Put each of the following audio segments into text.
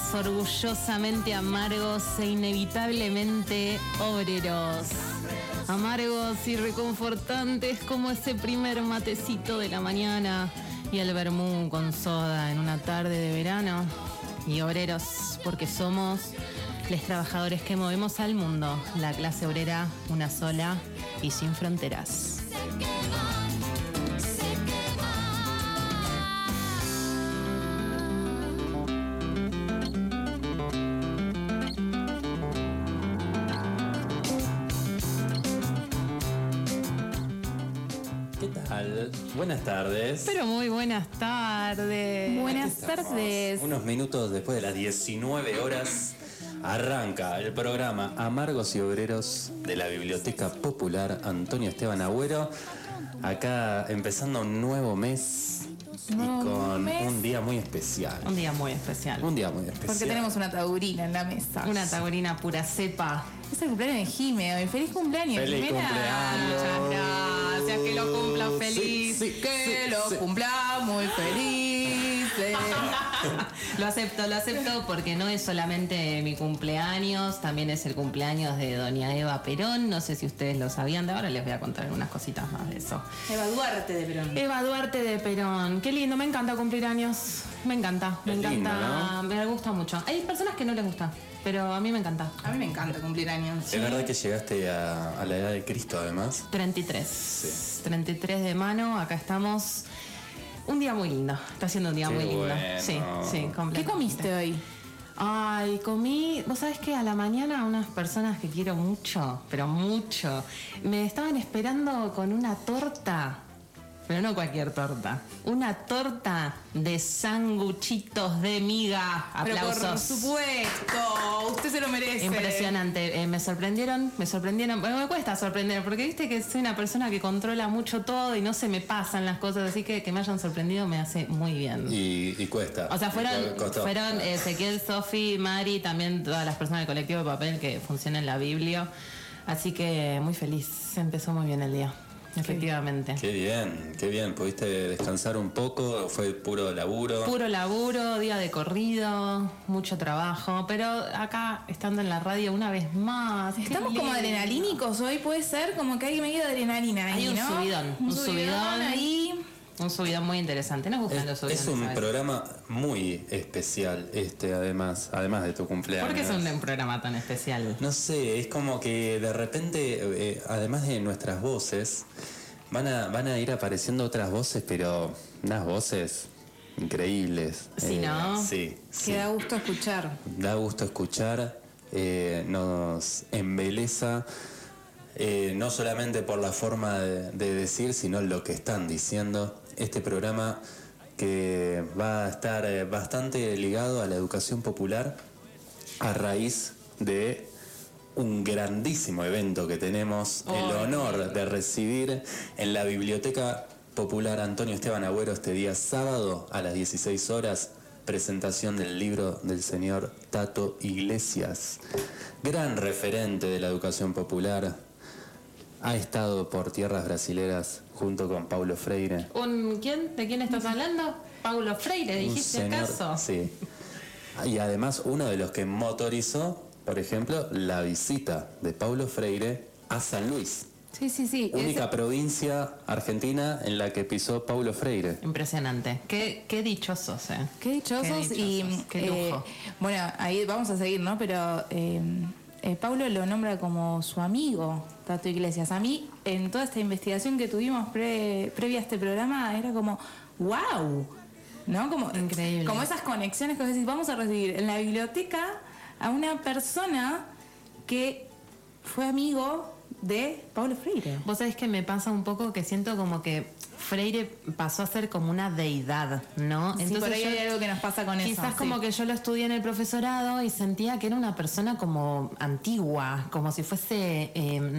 orgullosamente amargos e inevitablemente obreros. Amargos y reconfortantes como ese primer matecito de la mañana y el vermú con soda en una tarde de verano. Y obreros porque somos los trabajadores que movemos al mundo, la clase obrera, una sola y sin fronteras. Buenas tardes. Pero muy buenas tardes. Buenas tardes. Unos minutos después de las 19 horas arranca el programa Amargos y Obreros de la Biblioteca Popular Antonio Esteban Agüero. Acá empezando un nuevo mes y con un día muy especial. Un día muy especial. Un día muy especial. Porque tenemos una taurina en la mesa. Una taurina pura cepa. Es el cumpleaños de Jime hoy. ¡Feliz cumpleaños, ¡Feliz Jimena! cumpleaños! Muchas gracias, que lo cumpla feliz. Que lo cumpla muy feliz. Lo acepto porque no es solamente mi cumpleaños, también es el cumpleaños de doña Eva Perón. No sé si ustedes lo sabían, de ahora les voy a contar algunas cositas más de eso. Eva Duarte de Perón. Eva Duarte de Perón. Qué lindo, me encanta cumplir años. Me encanta, Es lindo, ¿no? Me gusta mucho. Hay personas que no les gusta, pero a mí me encanta. A mí me encanta cumplir años. Es verdad que llegaste a la edad de Cristo, además. 33. Sí. 33 de mano, acá estamos. Un día muy lindo. Está siendo un día Qué muy lindo. bueno. Sí, completamente. ¿Qué comiste hoy? Ay, comí, vos sabés que a la mañana unas personas que quiero mucho, pero mucho, me estaban esperando con una torta, pero no cualquier torta, una torta de sanguchitos de miga. Aplausos. Pero por supuesto, usted se lo merece. Impresionante, me sorprendieron, bueno, me cuesta sorprender, porque viste que soy una persona que controla mucho todo y no se me pasan las cosas, así que me hayan sorprendido me hace muy bien. Y cuesta. O sea, Costó. fueron Ezequiel, Sofi, Mari, también todas las personas del colectivo de papel que funcionan en la Biblia. Así que muy feliz, empezó muy bien el día, efectivamente. Qué bien. ¿Pudiste descansar un poco? ¿Fue puro laburo? Puro laburo, día de corrido, mucho trabajo, pero acá estando en la radio una vez más. Estamos como adrenalínicos hoy, puede ser como que hay medio de adrenalina ahí, Hay un ¿no? subidón, un subidón ahí. Un subidón muy interesante, nos gustan los subidones. Es un ¿sabes? programa muy especial además de tu cumpleaños. ¿Por qué es un programa tan especial? No sé, es como que de repente, además de nuestras voces, van a ir apareciendo otras voces, pero unas voces increíbles. Sí, ¿no? Sí. Que da gusto escuchar. Da gusto escuchar, nos embeleza. No solamente por la forma de decir, sino lo que están diciendo. Este programa que va a estar bastante ligado a la educación popular a raíz de un grandísimo evento que tenemos el honor de recibir en la Biblioteca Popular Antonio Esteban Agüero este día sábado a las 16 horas. Presentación del libro del señor Tato Iglesias, gran referente de la educación popular. Ha estado por tierras brasileras junto con Paulo Freire. ¿Quién? ¿De quién estás hablando? Paulo Freire, ¿dijiste acaso? Sí. Y además uno de los que motorizó, por ejemplo, la visita de Paulo Freire a San Luis. Sí. Única provincia argentina en la que pisó Paulo Freire. Impresionante. Qué dichosos, ¿eh? Qué dichosos y qué lujo. bueno, ahí vamos a seguir, ¿no? Pero Paulo lo nombra como su amigo, Tato Iglesias. A mí, en toda esta investigación que tuvimos previa a este programa, era como, wow, ¿no? Como, increíble. Como esas conexiones que vos decís, vamos a recibir en la biblioteca a una persona que fue amigo de Paulo Freire. Vos sabés que me pasa un poco que siento como que Freire pasó a ser como una deidad, ¿no? Sí, Entonces por ahí hay algo que nos pasa con eso. Quizás como que yo lo estudié en el profesorado y sentía que era una persona como antigua, como si fuese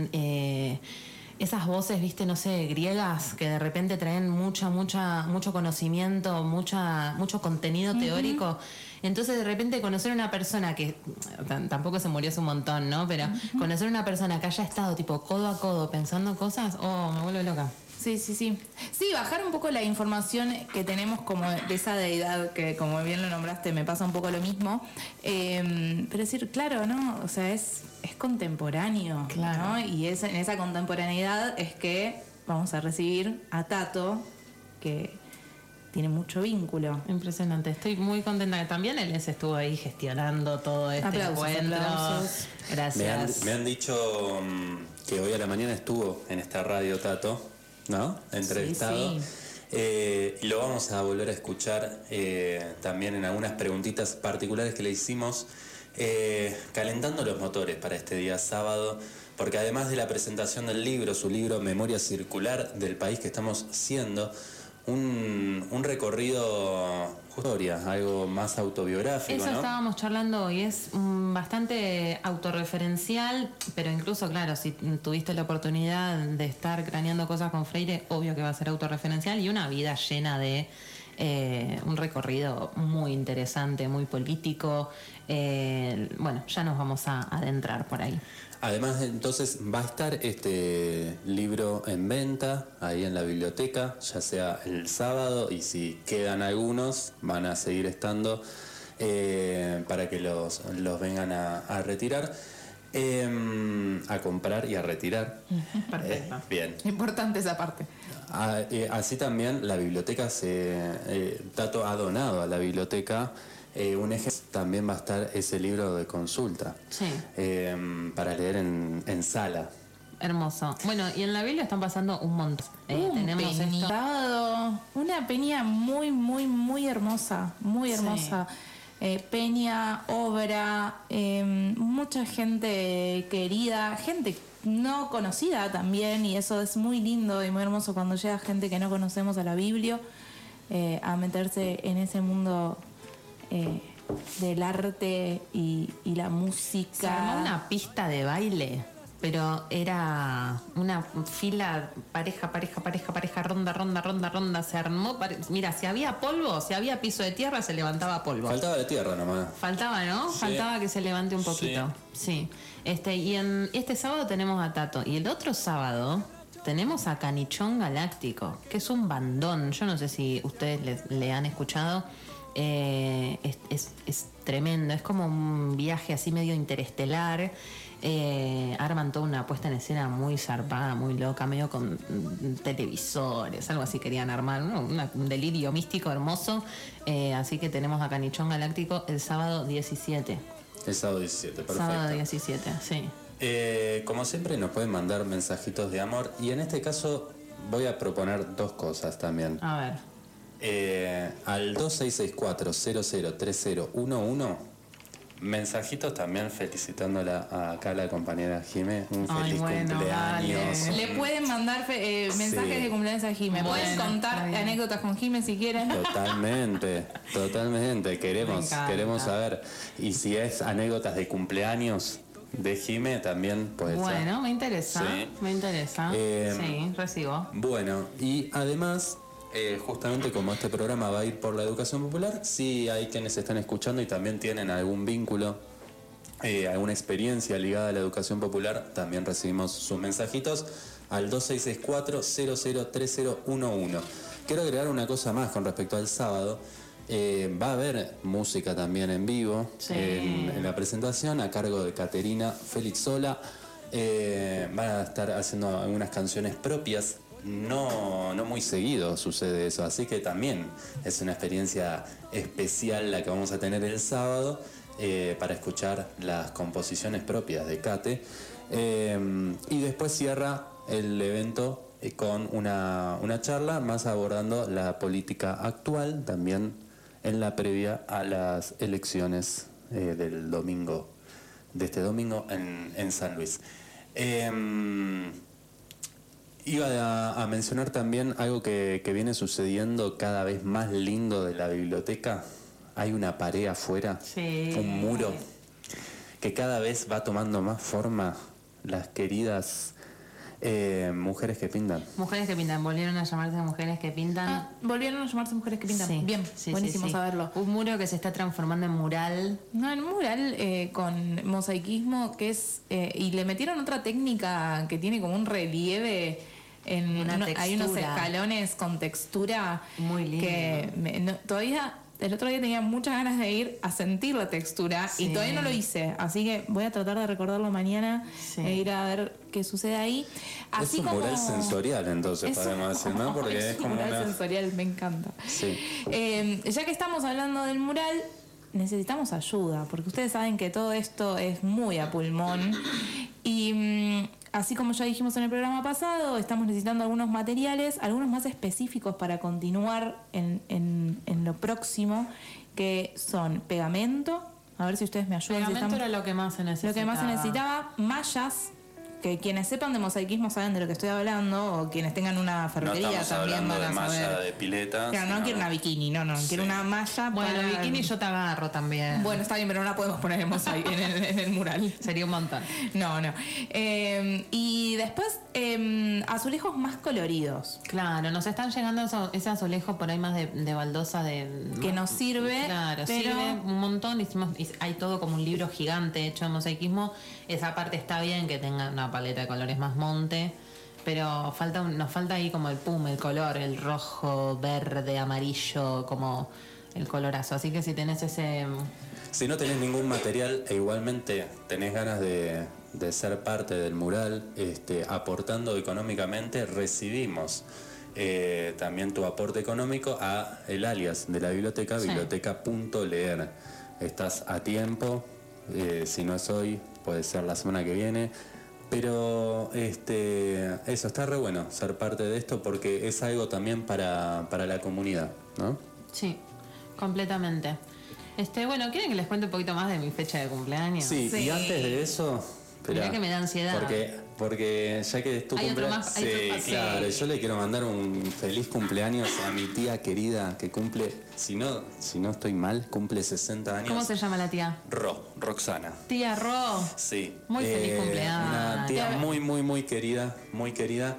esas voces, viste, no sé, griegas, que de repente traen mucho conocimiento, mucho contenido teórico. Entonces de repente conocer a una persona que tampoco se murió hace un montón, ¿no? Pero conocer a una persona que haya estado tipo codo a codo pensando cosas, me vuelve loca. Sí. Sí, bajar un poco la información que tenemos como de esa deidad, que como bien lo nombraste, me pasa un poco lo mismo. Pero decir, claro, ¿no? O sea, es contemporáneo, claro, ¿no? Y en esa contemporaneidad es que vamos a recibir a Tato, que tiene mucho vínculo. Impresionante, estoy muy contenta que también él estuvo ahí gestionando todo este encuentro. Aplausos. Gracias. Me han dicho que hoy a la mañana estuvo en esta radio Tato, ¿no? Entrevistado. Sí. Y lo vamos a volver a escuchar también en algunas preguntitas particulares que le hicimos, calentando los motores para este día sábado, porque además de la presentación del libro, su libro Memoria Circular del País que estamos siendo, un recorrido, historia, algo más autobiográfico, Eso ¿no? estábamos charlando hoy, es bastante autorreferencial, pero incluso, claro, si tuviste la oportunidad de estar craneando cosas con Freire, obvio que va a ser autorreferencial, y una vida llena de un recorrido muy interesante, muy político. Bueno, ya nos vamos a adentrar por ahí. Además, entonces, va a estar este libro en venta ahí en la biblioteca, ya sea el sábado, y si quedan algunos, van a seguir estando para que los vengan a retirar, a comprar y a retirar. Perfecto. Bien. Importante esa parte. Así también la biblioteca Tato ha donado a la biblioteca un eje. También va a estar ese libro de consulta, Sí. para leer en sala. Hermoso. Bueno, y en la Biblia están pasando un montón. Tenemos esto. Una peña muy, muy, muy hermosa, muy hermosa. Peña, obra, mucha gente querida, gente no conocida también, y eso es muy lindo y muy hermoso cuando llega gente que no conocemos a la Biblia, a meterse en ese mundo del arte y la música. Se armó una pista de baile, pero era una fila, pareja, ronda, se armó. Mira, si había polvo, si había piso de tierra, se levantaba polvo. Faltaba de tierra nomás. Faltaba, ¿no? Sí. Faltaba que se levante un poquito. Sí. Y en este sábado tenemos a Tato. Y el otro sábado tenemos a Canichón Galáctico, que es un bandón. Yo no sé si ustedes le han escuchado. Es tremendo. Es como un viaje así medio interestelar. Arman toda una puesta en escena muy zarpada, muy loca, medio con televisores, algo así querían armar, ¿no? Un delirio místico hermoso. Así que tenemos a Canichón Galáctico el sábado 17. El sábado 17, perfecto. Sábado 17, sí. Como siempre nos pueden mandar mensajitos de amor, y en este caso voy a proponer dos cosas también. A ver. Al 2664-003011, mensajitos también felicitándola acá a la compañera Jimé, un feliz cumpleaños. Dale. Le pueden mandar mensajes Sí. de cumpleaños a Jimé. Bueno, Pueden contar está bien. anécdotas con Jimé si quieren. Totalmente. Me encanta. Queremos saber. Y si es anécdotas de cumpleaños de Jimé, también puede ser. Bueno, me interesa. Sí. Me interesa. Sí, recibo. Bueno, y además, justamente como este programa va a ir por la educación popular, sí hay quienes están escuchando y también tienen algún vínculo, alguna experiencia ligada a la educación popular, también recibimos sus mensajitos al 2664-003011. Quiero agregar una cosa más con respecto al sábado. Va a haber música también en vivo, Sí. en la presentación, a cargo de Caterina Felixola. Van a estar haciendo algunas canciones propias. No muy seguido sucede eso, así que también es una experiencia especial la que vamos a tener el sábado, para escuchar las composiciones propias de Cate. Y después cierra el evento con una charla más abordando la política actual, también en la previa a las elecciones del domingo, de este domingo en San Luis. Iba a mencionar también algo que viene sucediendo cada vez más lindo de la biblioteca. Hay una pared afuera, Sí. un muro, que cada vez va tomando más forma. Las queridas mujeres que pintan. Mujeres que pintan, volvieron a llamarse Mujeres que pintan. Volvieron a llamarse Mujeres que pintan. Sí, Bien, sí, buenísimo sí, sí. saberlo. Un muro que se está transformando en mural. No, en un mural con mosaicismo que es... y le metieron otra técnica que tiene como un relieve hay unos escalones con textura muy lindo. Que todavía el otro día tenía muchas ganas de ir a sentir la textura y todavía no lo hice, así que voy a tratar de recordarlo mañana e ir a ver qué sucede ahí. Así es un mural sensorial, entonces, podemos decir, ¿no? Porque es como un mural sensorial, me encanta. Sí. Ya que estamos hablando del mural, necesitamos ayuda, porque ustedes saben que todo esto es muy a pulmón y así como ya dijimos en el programa pasado, estamos necesitando algunos materiales, algunos más específicos para continuar en lo próximo, que son pegamento, a ver si ustedes me ayudan. Pegamento era lo que más se necesitaba. Lo que más se necesitaba, mallas, que quienes sepan de mosaicismo saben de lo que estoy hablando, o quienes tengan una ferretería también van a saber. Malla de piletas. Claro, no quiero una bikini, no, quiero una malla. Bueno, para... bikini yo te agarro también. Bueno, está bien, pero no la podemos poner en el mural. Sería un montón. No. Y después, azulejos más coloridos. Claro, nos están llegando ese azulejo por ahí más de baldosa que nos sirve. Claro, pero... sirve un montón. Hay todo como un libro gigante hecho de mosaicismo. Esa parte está bien que tenga una paleta de colores más monte, pero nos falta ahí como el color, el rojo, verde, amarillo, como el colorazo. Así que si tenés ese... Si no tenés ningún material e igualmente tenés ganas de ser parte del mural, aportando económicamente, recibimos también tu aporte económico a el alias de la biblioteca, biblioteca.leer. Estás a tiempo, si no es hoy, puede ser la semana que viene. Pero eso, está re bueno ser parte de esto porque es algo también para la comunidad, ¿no? Sí, completamente. Bueno, ¿quieren que les cuente un poquito más de mi fecha de cumpleaños? Sí. Y antes de eso... Mirá que me da ansiedad. Porque ya que es tu cumpleaños... Claro, yo le quiero mandar un feliz cumpleaños a mi tía querida que cumple, si no estoy mal, cumple 60 años. ¿Cómo se llama la tía? Roxana. Tía Ro. Sí. Muy feliz cumpleaños. Una tía muy querida, muy querida.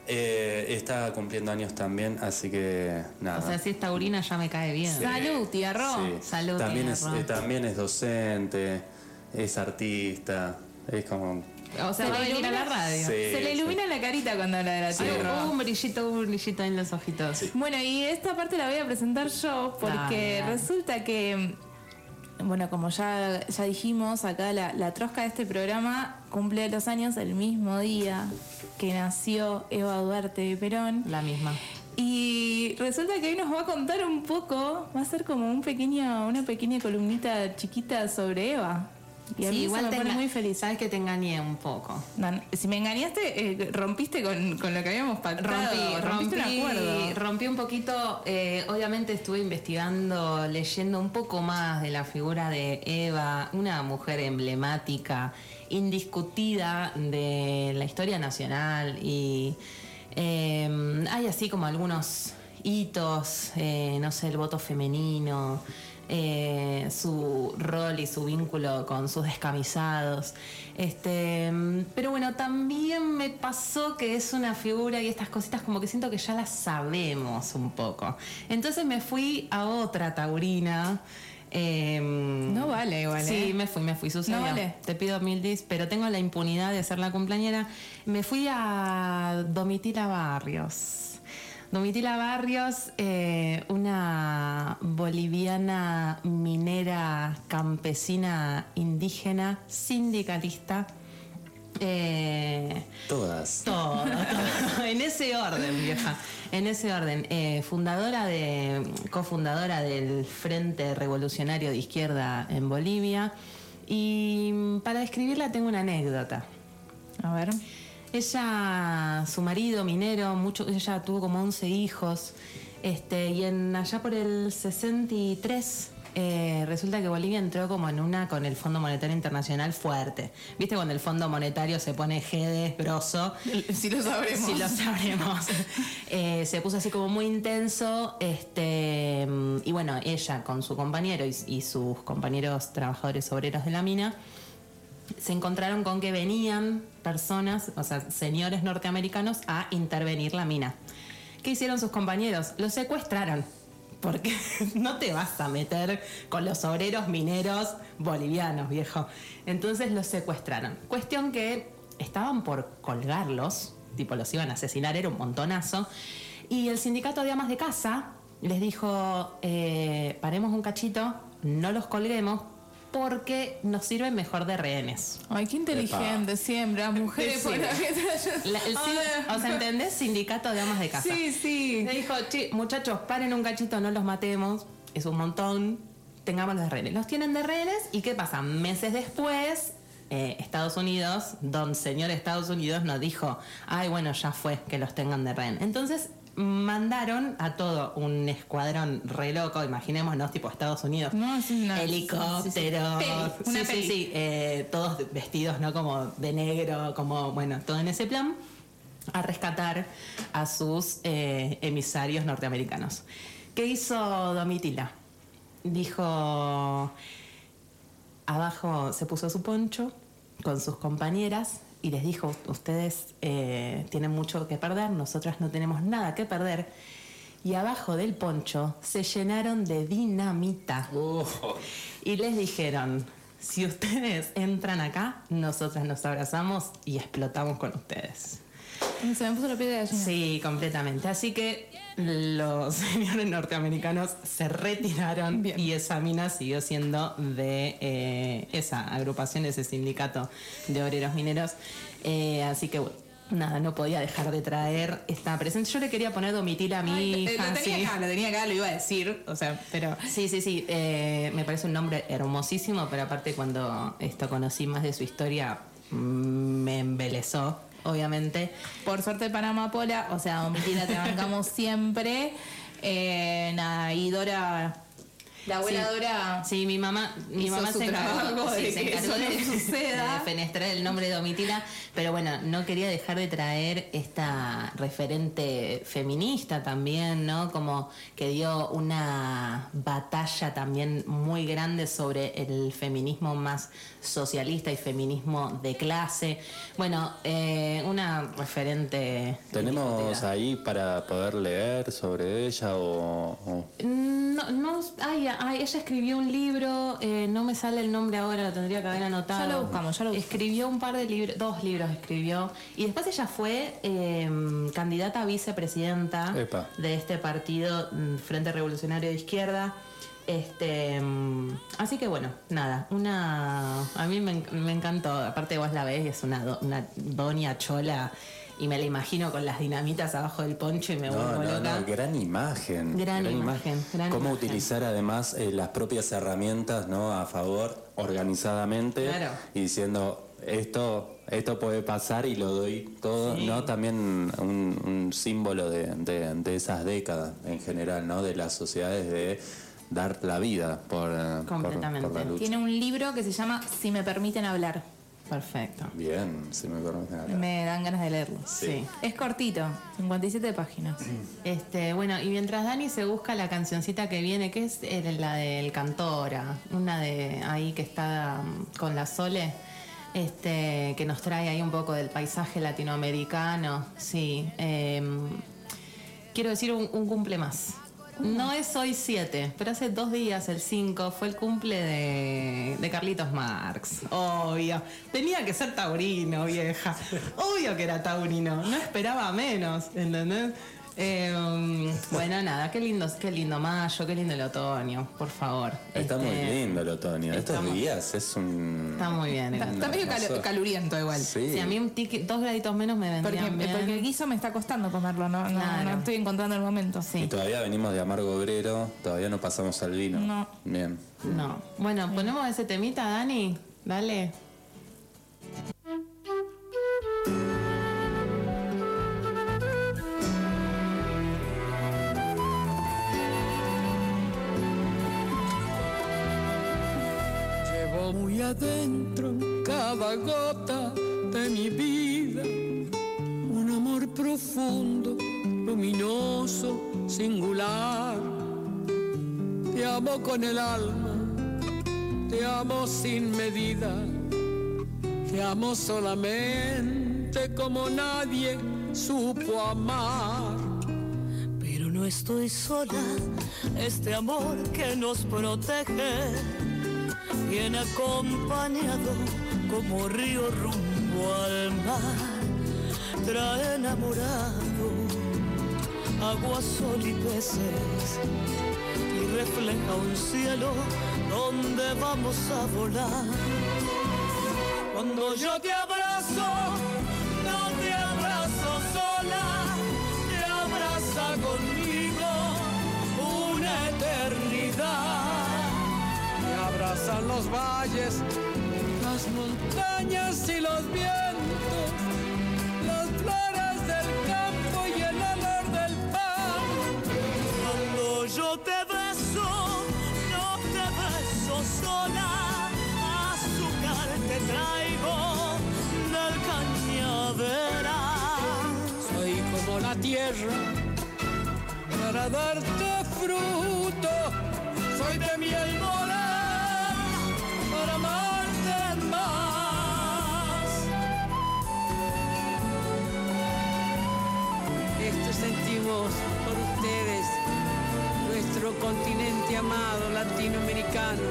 Está cumpliendo años también, así que nada. O sea, si es taurina ya me cae bien. Sí. Salud, tía Ro. Sí. Salud, también tía Ro. También es docente, es artista, es como... O sea, va a venir a la radio. Sí, se le ilumina la carita cuando habla de la tía Ro. Un brillito en los ojitos. Sí. Bueno, y esta parte la voy a presentar yo porque Dale. resulta que, bueno, como ya dijimos, acá la trosca de este programa cumple los años el mismo día que nació Eva Duarte de Perón. La misma. Y resulta que hoy nos va a contar un poco, va a ser como una pequeña columnita chiquita sobre Eva. Y a mí igual me pone muy feliz. Sabes que te engañé un poco. No, si me engañaste, rompiste con lo que habíamos pactado. Rompiste un acuerdo. Rompí un poquito. Obviamente estuve investigando, leyendo un poco más de la figura de Eva, una mujer emblemática, indiscutida de la historia nacional. Y hay así como algunos hitos, no sé, el voto femenino. Su rol y su vínculo con sus descamisados, pero bueno, también me pasó que es una figura y estas cositas como que siento que ya las sabemos un poco, entonces me fui a otra taurina. No vale igual. Sí, me fui, sucedió. No vale. Te pido 1000 dis, pero tengo la impunidad de ser la cumpleañera. Me fui a Domitila Barrios. Domitila Barrios, una boliviana minera, campesina, indígena, sindicalista. Todas. Todo. En ese orden, vieja. En ese orden. Cofundadora del Frente Revolucionario de Izquierda en Bolivia. Y para describirla tengo una anécdota. A ver. Ella, su marido minero, ella tuvo como 11 hijos, y allá por el 63 resulta que Bolivia entró como en una con el Fondo Monetario Internacional fuerte. ¿Viste cuando el Fondo Monetario se pone jede, grosso? Si lo sabremos. Sí lo sabremos. Se puso así como muy intenso, y bueno, ella con su compañero y sus compañeros trabajadores obreros de la mina se encontraron con que venían personas, o sea, señores norteamericanos a intervenir la mina. ¿Qué hicieron sus compañeros? Los secuestraron, porque no te vas a meter con los obreros mineros bolivianos, viejo. Entonces los secuestraron. Cuestión que estaban por colgarlos, tipo los iban a asesinar, era un montonazo. Y el sindicato de amas de casa les dijo, paremos un cachito, no los colguemos, porque nos sirven mejor de rehenes. Ay, qué inteligente siempre, las mujeres por la o sea, ¿entendés? Sindicato de amas de casa. Sí. Le dijo, muchachos, paren un cachito, no los matemos, es un montón, tengámoslos de rehenes. Los tienen de rehenes, ¿y qué pasa? Meses después, Estados Unidos, señor Estados Unidos, nos dijo, ay, bueno, ya fue, que los tengan de rehén. Entonces, mandaron a todo un escuadrón re loco, imaginémonos, tipo Estados Unidos, helicópteros, todos vestidos, ¿no? Como de negro, como, bueno, todo en ese plan, a rescatar a sus emisarios norteamericanos. ¿Qué hizo Domitila? Dijo, abajo se puso su poncho con sus compañeras y les dijo, ustedes tienen mucho que perder, nosotras no tenemos nada que perder. Y abajo del poncho se llenaron de dinamita. Y les dijeron, si ustedes entran acá, nosotras nos abrazamos y explotamos con ustedes. Se me puso la piel de gallina. Sí, completamente. Así que los señores norteamericanos se retiraron. Bien. Y esa mina siguió siendo de esa agrupación, ese sindicato de obreros mineros. Así que bueno, nada, no podía dejar de traer esta presencia. Yo le quería poner Domitila a mi hija. Lo tenía acá, lo iba a decir. O sea, pero. Sí. Me parece un nombre hermosísimo, pero aparte cuando conocí más de su historia, me embelezó. Obviamente. Por suerte para Amapola, o sea, Domitila te bancamos siempre. Y Dora, la abuela Dora. Sí, mi mamá se encargó de fenestrar el nombre de Domitila, pero bueno, no quería dejar de traer esta referente feminista también, ¿no? Como que dio una batalla también muy grande sobre el feminismo más socialista y feminismo de clase. Bueno, una referente. ¿Tenemos ahí para poder leer sobre ella o? No, ella escribió un libro, no me sale el nombre ahora, lo tendría que haber anotado. Ya lo buscamos. Escribió un par de libros, 2 libros escribió, y después ella fue candidata a vicepresidenta de este partido, Frente Revolucionario de Izquierda. Así que bueno, nada, a mí me encantó, aparte vos la ves y es una doña chola y me la imagino con las dinamitas abajo del poncho y me vuelvo loca. Gran imagen. Gran imagen. Cómo utilizar además las propias herramientas, ¿no? A favor, organizadamente, claro. Y diciendo esto puede pasar y lo doy todo, sí. ¿No? También un símbolo de esas décadas en general, ¿no? De las sociedades de dar la vida por la lucha. Tiene un libro que se llama Si me permiten hablar. Perfecto. Bien, si me permiten hablar. Me dan ganas de leerlo. Sí. Es cortito, 57 páginas. Bueno, y mientras Dani se busca la cancioncita que viene, que es la del Cantora, una de ahí que está con la Sole, que nos trae ahí un poco del paisaje latinoamericano. Sí. Quiero decir un cumple más. No es hoy 7, pero hace 2 días, el 5, fue el cumple de Carlitos Marx. Obvio. Tenía que ser taurino, vieja. Obvio que era taurino. No esperaba menos, ¿entendés? Bueno, nada, qué lindo mayo, qué lindo el otoño, por favor. Está muy lindo el otoño. Estos días es un... Está muy bien. Está medio caluriento igual. Sí, a mí 2 graditos menos me vendrían bien. Porque el guiso me está costando comerlo, no estoy encontrando el momento. Sí. Y todavía venimos de amargo obrero, todavía no pasamos al vino. No. Bien. No. Bueno, ponemos ese temita, Dani. Dale. Muy adentro en cada gota de mi vida, un amor profundo, luminoso, singular. Te amo con el alma, te amo sin medida, te amo solamente como nadie supo amar. Pero no estoy sola, este amor que nos protege viene acompañado como río rumbo al mar. trae enamorado, agua, sol y peces, y refleja un cielo donde vamos a volar. Cuando yo te abrazo, no te abrazo sola, te abraza conmigo una eternidad. Me abrazan los valles, las montañas y los vientos, las flores del campo y el olor del pan. Cuando yo te beso, no te beso sola, azúcar te traigo del cañaveral. Soy como la tierra para darte fruto, soy de miel morena para amarte más. Esto sentimos por ustedes, nuestro continente amado latinoamericano.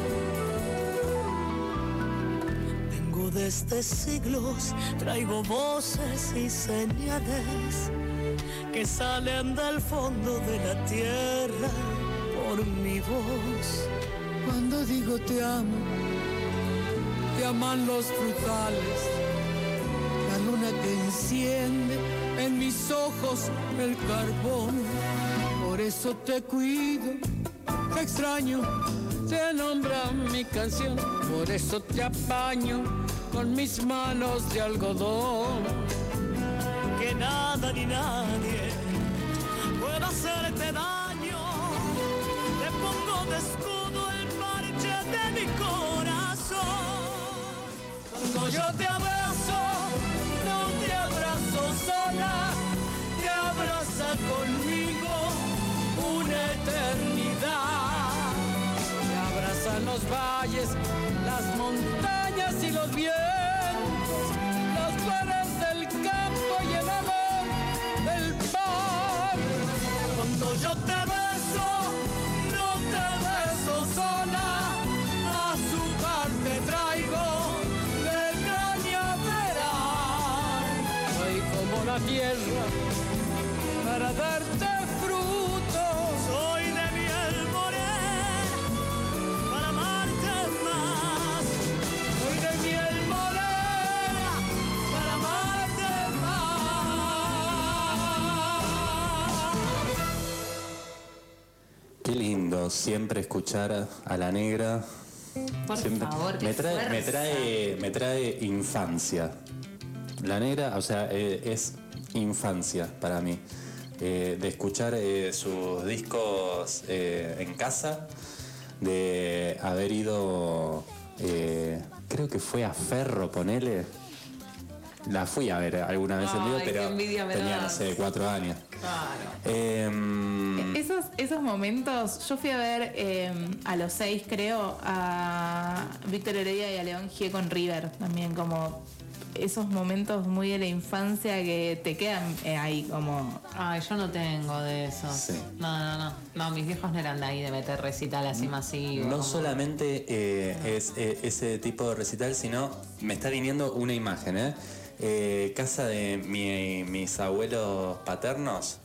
Vengo desde siglos, traigo voces y señales que salen del fondo de la tierra por mi voz. Cuando digo te amo, te aman los frutales, la luna que enciende en mis ojos el carbón. Por eso te cuido, te extraño, te nombra mi canción. Por eso te apaño con mis manos de algodón. Que nada ni nadie pueda hacerte daño. Te pongo de escudo el parche de mi corazón. Cuando yo te abrazo, no te abrazo sola, te abraza conmigo una eternidad. Me abrazan los valles, las montañas y los vientos, las flores del campo y el olor del pan. Cuando yo te beso, no te beso sola, azúcar te traigo del cañaveral. Soy como la tierra para darte fruto. Soy de miel morena para amarte más. Soy de miel morena para amarte más. Qué lindo siempre escuchar a la negra. Por Siempre- favor, qué me fuerza. trae infancia. La negra, o sea, es infancia para mí. De escuchar sus discos en casa, de haber ido, creo que fue a Ferro, ponele. La fui a ver alguna vez en vivo, Ay, qué pero envidia me tenía, no das. sé, 4 años. Claro. Esos momentos, yo fui a ver a los 6 creo, a Víctor Heredia y a León Gieco con River, también como esos momentos muy de la infancia que te quedan ahí como... Ay, yo no tengo de eso. Sí. No. No, mis viejos no eran de ahí de meter recital así masivo. No como- solamente es ese tipo de recital, sino me está viniendo una imagen, casa de mis abuelos paternos,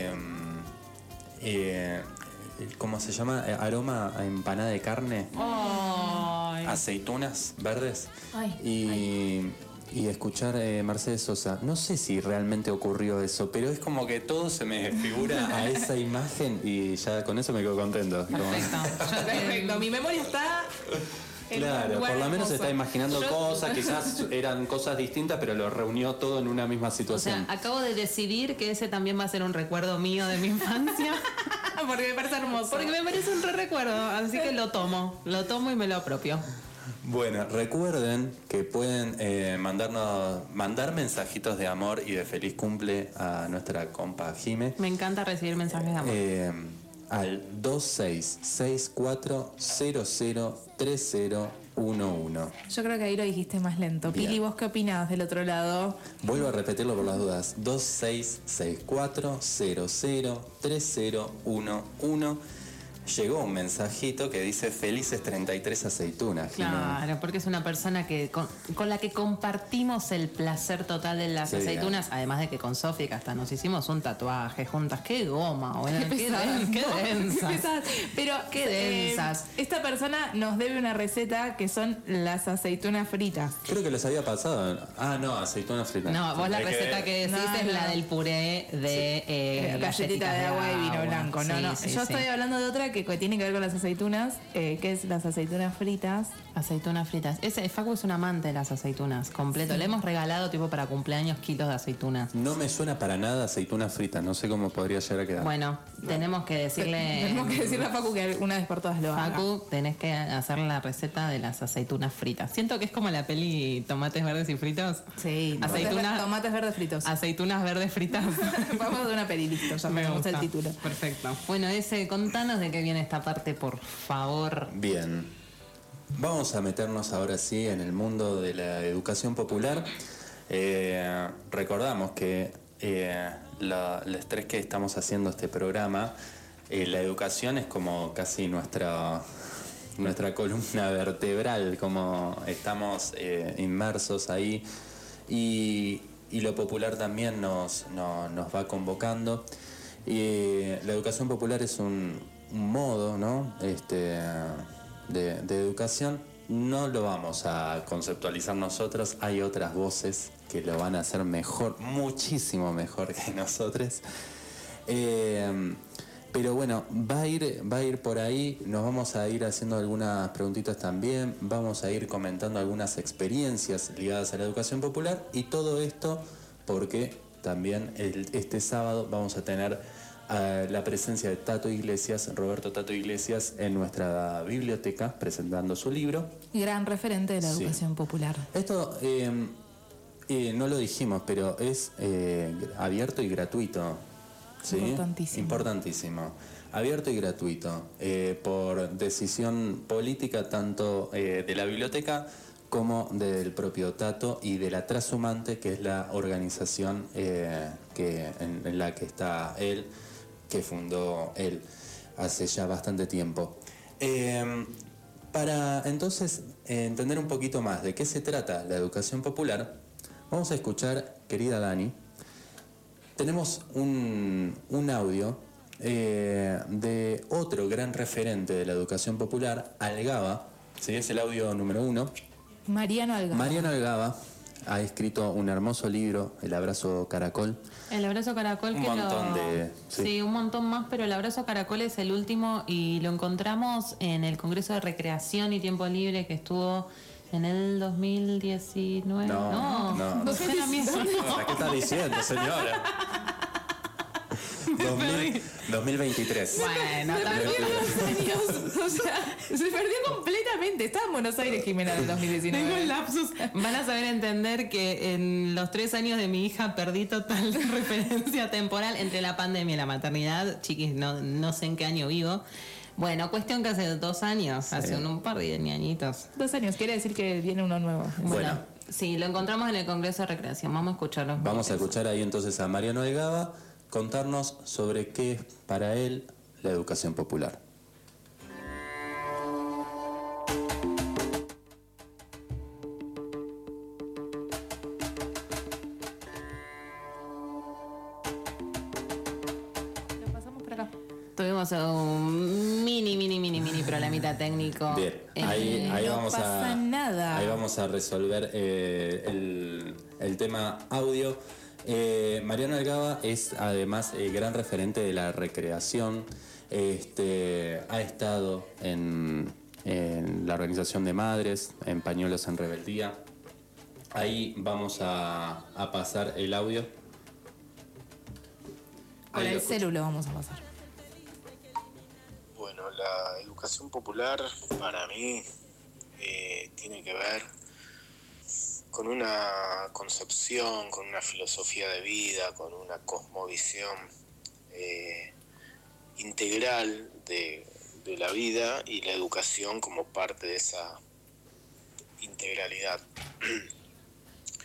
¿cómo se llama? Aroma a empanada de carne, Ay. aceitunas verdes Ay, y escuchar Mercedes Sosa. No sé si realmente ocurrió eso, pero es como que todo se me figura a esa imagen y ya con eso me quedo contento. Como- Perfecto. Yo, Perfecto, mi memoria está... en un Claro, lugar por lo menos se hermoso. está imaginando Yo- cosas, quizás eran cosas distintas, pero lo reunió todo en una misma O situación. sea, acabo de decidir que ese también va a ser un recuerdo mío de mi infancia. Porque me parece hermoso. Porque me parece un re recuerdo, así que lo tomo y me lo apropio. Bueno, recuerden que pueden mandar mensajitos de amor y de feliz cumple a nuestra compa Jime Me encanta recibir mensajes de amor. al 2664003011. Yo creo que ahí lo dijiste más lento. Bien. Pili, ¿vos qué opinás del otro lado? Vuelvo a repetirlo por las dudas. 2664003011. llegó un mensajito que dice felices 33 aceitunas. Jimena. Claro, porque es una persona que con la que compartimos el placer total de las Sí, aceitunas, además de que con Sofi que hasta nos hicimos un tatuaje juntas. ¡Qué goma! Bueno, qué densas. Pesadas. Pero Qué densas. Esta persona nos debe una receta que son las aceitunas fritas. Creo que les había pasado. Ah, no, aceitunas fritas. No, vos la Hay receta que decís No, es no. la del puré de Galletita de agua y vino blanco. No, Sí, no. sí, Yo sí. estoy hablando de otra que tiene que ver con las aceitunas, que es las aceitunas fritas. Aceitunas fritas. Facu es un amante de las aceitunas, completo. Le hemos regalado tipo para cumpleaños kilos de aceitunas. No me suena para nada aceitunas fritas, no sé cómo podría llegar a quedar. Bueno, tenemos que decirle... Tenemos que decirle a Facu que una vez por todas lo haga. Facu, tenés que hacer la receta de las aceitunas fritas. Siento que es como la peli Tomates Verdes y Fritos. Sí, tomates verdes fritos. Aceitunas verdes fritas. Vamos de una peli, listo, ya me gusta el título. Perfecto. Bueno, contanos de qué viene esta parte, por favor. Bien, vamos a meternos ahora sí en el mundo de la educación popular. Recordamos que los tres que estamos haciendo este programa, la educación es como casi nuestra columna vertebral, como estamos inmersos ahí, y lo popular también nos va convocando. Y la educación popular es un modo, ¿no? de educación. No lo vamos a conceptualizar nosotros, hay otras voces que lo van a hacer mejor, muchísimo mejor que nosotros. Pero bueno, va a ir por ahí, nos vamos a ir haciendo algunas preguntitas también, vamos a ir comentando algunas experiencias ligadas a la educación popular, y todo esto porque también este sábado vamos a tener la presencia de Tato Iglesias, Roberto Tato Iglesias, en nuestra biblioteca presentando su libro. Gran referente de la Sí. educación popular. Esto no lo dijimos, pero es abierto y gratuito. ¿Sí? Importantísimo. Importantísimo. Abierto y gratuito. Por decisión política tanto de la biblioteca como del propio Tato y de la Trashumante, que es la organización en la que está él, que fundó él hace ya bastante tiempo. Para entonces entender un poquito más de qué se trata la educación popular, vamos a escuchar, querida Dani, tenemos un audio de otro gran referente de la educación popular, Algaba, ¿sí? Es el audio número 1. Mariano Algaba. Mariano Algaba ha escrito un hermoso libro, El abrazo caracol. El abrazo caracol, Un que montón sí, un montón más, pero el abrazo caracol es el último y lo encontramos en el Congreso de Recreación y Tiempo Libre que estuvo en el 2019. No. fue la misma. ¿Qué está diciendo, señora? 2023. Bueno, Perdió 2 años. O sea, se perdió completamente. Estaba en Buenos Aires, Jimena, del tengo 2019. el lapsus. Van a saber entender que en los 3 años de mi hija perdí total referencia temporal entre la pandemia y la maternidad. Chiquis, no sé en qué año vivo. Bueno, cuestión que hace 2 años, hace un par de añitos. 2 años, quiere decir que viene uno nuevo. Bueno. Sí, lo encontramos en el Congreso de Recreación. Vamos a escucharlo. Vamos a escuchar ahí entonces a Mariano Algaba contarnos sobre qué es para él la educación popular. Lo pasamos por acá. Tuvimos un mini problemita técnico. Bien, ahí no vamos pasa nada. Ahí vamos a resolver el tema audio. Mariano Algaba es además gran referente de la recreación. Ha estado en la organización de madres, en Pañuelos en Rebeldía. Ahí vamos a pasar el audio. Con Ahí lo el escucho. celular vamos a pasar. Bueno, la educación popular para mí tiene que ver con una concepción, con una filosofía de vida, con una cosmovisión integral de la vida y la educación como parte de esa integralidad.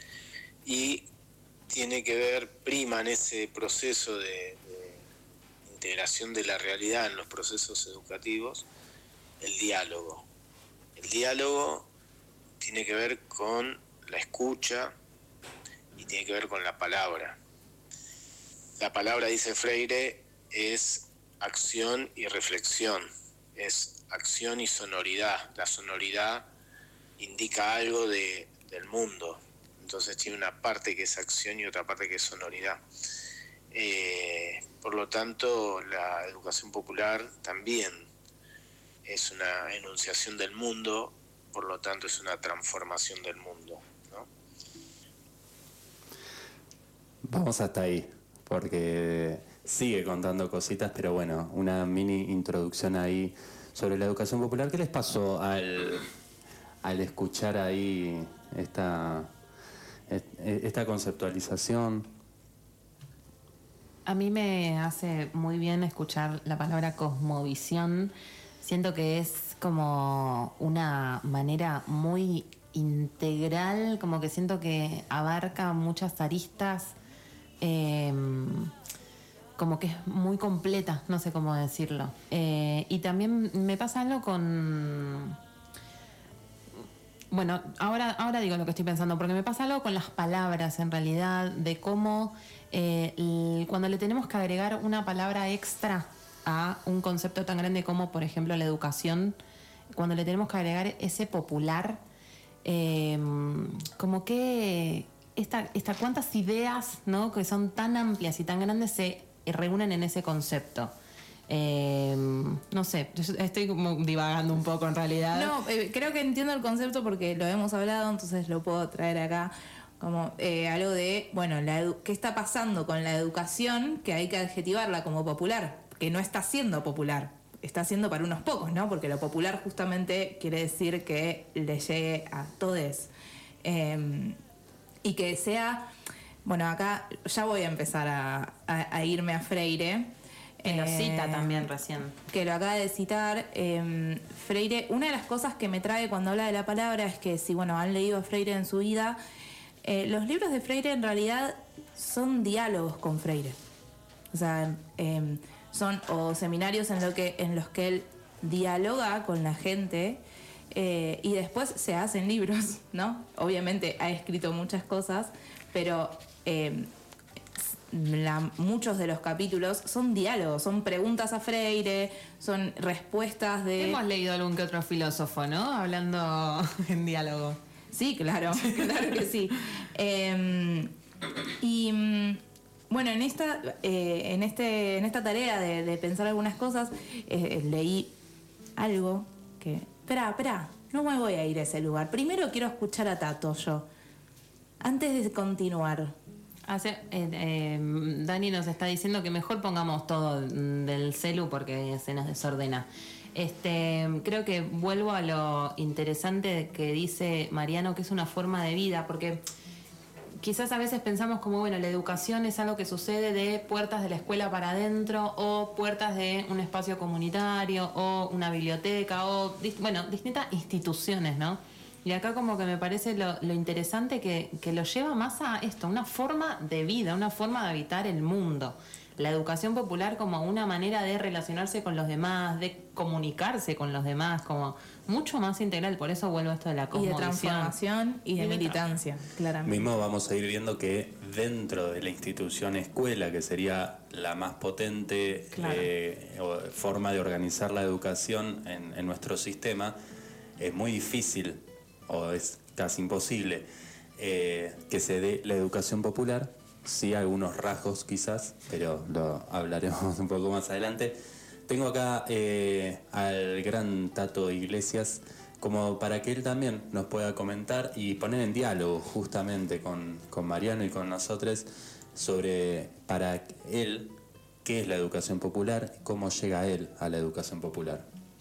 Y tiene que ver, prima en ese proceso de integración de la realidad en los procesos educativos, el diálogo. El diálogo tiene que ver con la escucha y tiene que ver con la palabra. La palabra, dice Freire, es acción y reflexión, es acción y sonoridad. La sonoridad indica algo del mundo, entonces tiene una parte que es acción y otra parte que es sonoridad. Por lo tanto, la educación popular también es una enunciación del mundo, por lo tanto es una transformación del mundo, ¿no? Vamos hasta ahí, porque sigue contando cositas, pero bueno, una mini introducción ahí sobre la educación popular. ¿Qué les pasó al escuchar ahí esta conceptualización? A mí me hace muy bien escuchar la palabra cosmovisión. Siento que es como una manera muy integral, como que siento que abarca muchas aristas, como que es muy completa, no sé cómo decirlo. Y también me pasa algo con... Bueno, ahora digo lo que estoy pensando, porque me pasa algo con las palabras en realidad, de cómo cuando le tenemos que agregar una palabra extra a un concepto tan grande como, por ejemplo, la educación, cuando le tenemos que agregar ese popular, como que cuántas ideas, ¿no?, que son tan amplias y tan grandes se reúnen en ese concepto. No sé, yo estoy como divagando un poco en realidad. No, creo que entiendo el concepto porque lo hemos hablado, entonces lo puedo traer acá como algo de, bueno, ¿qué está pasando con la educación? Que hay que adjetivarla como popular, que no está siendo popular, está siendo para unos pocos, ¿no? Porque lo popular justamente quiere decir que le llegue a todes. Y que sea, bueno, acá ya voy a empezar a irme a Freire. Que lo cita también recién. Que lo acaba de citar. Freire, una de las cosas que me trae cuando habla de la palabra es que si, bueno, han leído a Freire en su vida, los libros de Freire en realidad son diálogos con Freire. O sea, son seminarios en los que él dialoga con la gente y después se hacen libros, ¿no? Obviamente ha escrito muchas cosas, pero... muchos de los capítulos son diálogos, son preguntas a Freire, son respuestas de... Hemos leído algún que otro filósofo, ¿no? Hablando en diálogo. Sí, claro, claro que sí. Bueno, en esta tarea de pensar algunas cosas, leí algo que... Espera, no me voy a ir a ese lugar. Primero quiero escuchar a Tato yo, antes de continuar. Dani nos está diciendo que mejor pongamos todo del celu porque se nos desordena. Creo que vuelvo a lo interesante que dice Mariano, que es una forma de vida, porque quizás a veces pensamos como, bueno, la educación es algo que sucede de puertas de la escuela para adentro o puertas de un espacio comunitario o una biblioteca o, bueno, distintas instituciones, ¿no? Y acá como que me parece lo interesante que lo lleva más a esto, una forma de vida, una forma de habitar el mundo. La educación popular como una manera de relacionarse con los demás, de comunicarse con los demás, como mucho más integral. Por eso vuelvo a esto de la cosmovisión. Y de transformación y de militancia, claramente. Mismo vamos a ir viendo que dentro de la institución escuela, que sería la más potente forma de organizar la educación en nuestro sistema, es muy difícil o es casi imposible que se dé la educación popular. Sí, algunos rasgos quizás, pero lo hablaremos un poco más adelante. Tengo acá al gran Tato Iglesias, como para que él también nos pueda comentar y poner en diálogo justamente con Mariano y con nosotros sobre, para él, qué es la educación popular, cómo llega él a la educación popular.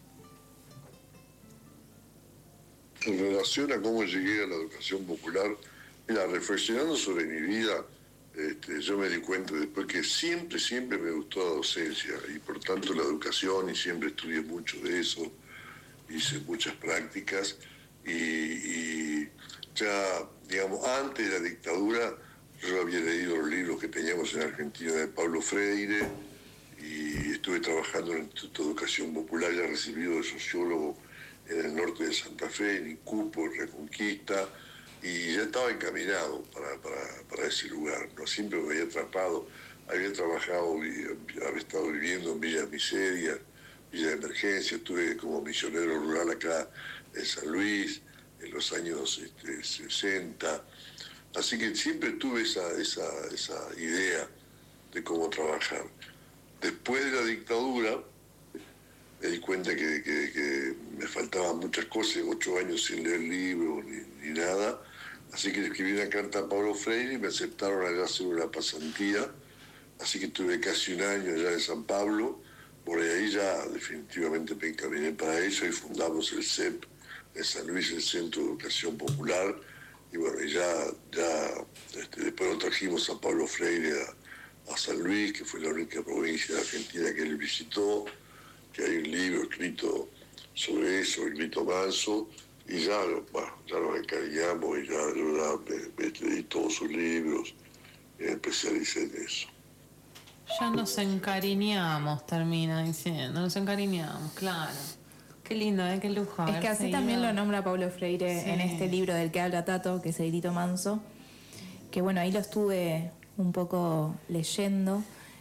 En relación a cómo llegué a la educación popular, mira, reflexionando sobre mi vida, yo me di cuenta después que siempre me gustó la docencia y por tanto la educación, y siempre estudié mucho de eso, hice muchas prácticas y ya, digamos, antes de la dictadura yo había leído los libros que teníamos en Argentina de Pablo Freire y estuve trabajando en el Instituto de Educación Popular, ya recibido de sociólogo en el norte de Santa Fe, en Icupo, en Reconquista, y ya estaba encaminado para ese lugar, ¿no? Siempre me había atrapado, había trabajado, había estado viviendo en Villa Miseria, Villa de Emergencia, estuve como misionero rural acá en San Luis, en los años 60, así que siempre tuve esa idea de cómo trabajar. Después de la dictadura, me di cuenta que me faltaban muchas cosas, 8 años sin leer libros ni nada, así que le escribí una carta a Pablo Freire y me aceptaron allá hacer una pasantía, así que tuve casi un año allá en San Pablo. Por ahí ya definitivamente me encaminé para eso y fundamos el CEP de San Luis, el Centro de Educación Popular, y bueno, después lo trajimos a Pablo Freire a San Luis, que fue la única provincia de Argentina que él visitó, que hay un libro escrito sobre eso, El Grito Manso, y ya nos encariñamos y yo me leí todos sus libros y me especialicé en eso. Ya nos encariñamos, termina diciendo, nos encariñamos, claro. Qué lindo, qué lujo. Es que así también lo nombra Paulo Freire en este libro del que habla Tato, que es El Grito Manso, que bueno, ahí lo estuve un poco leyendo.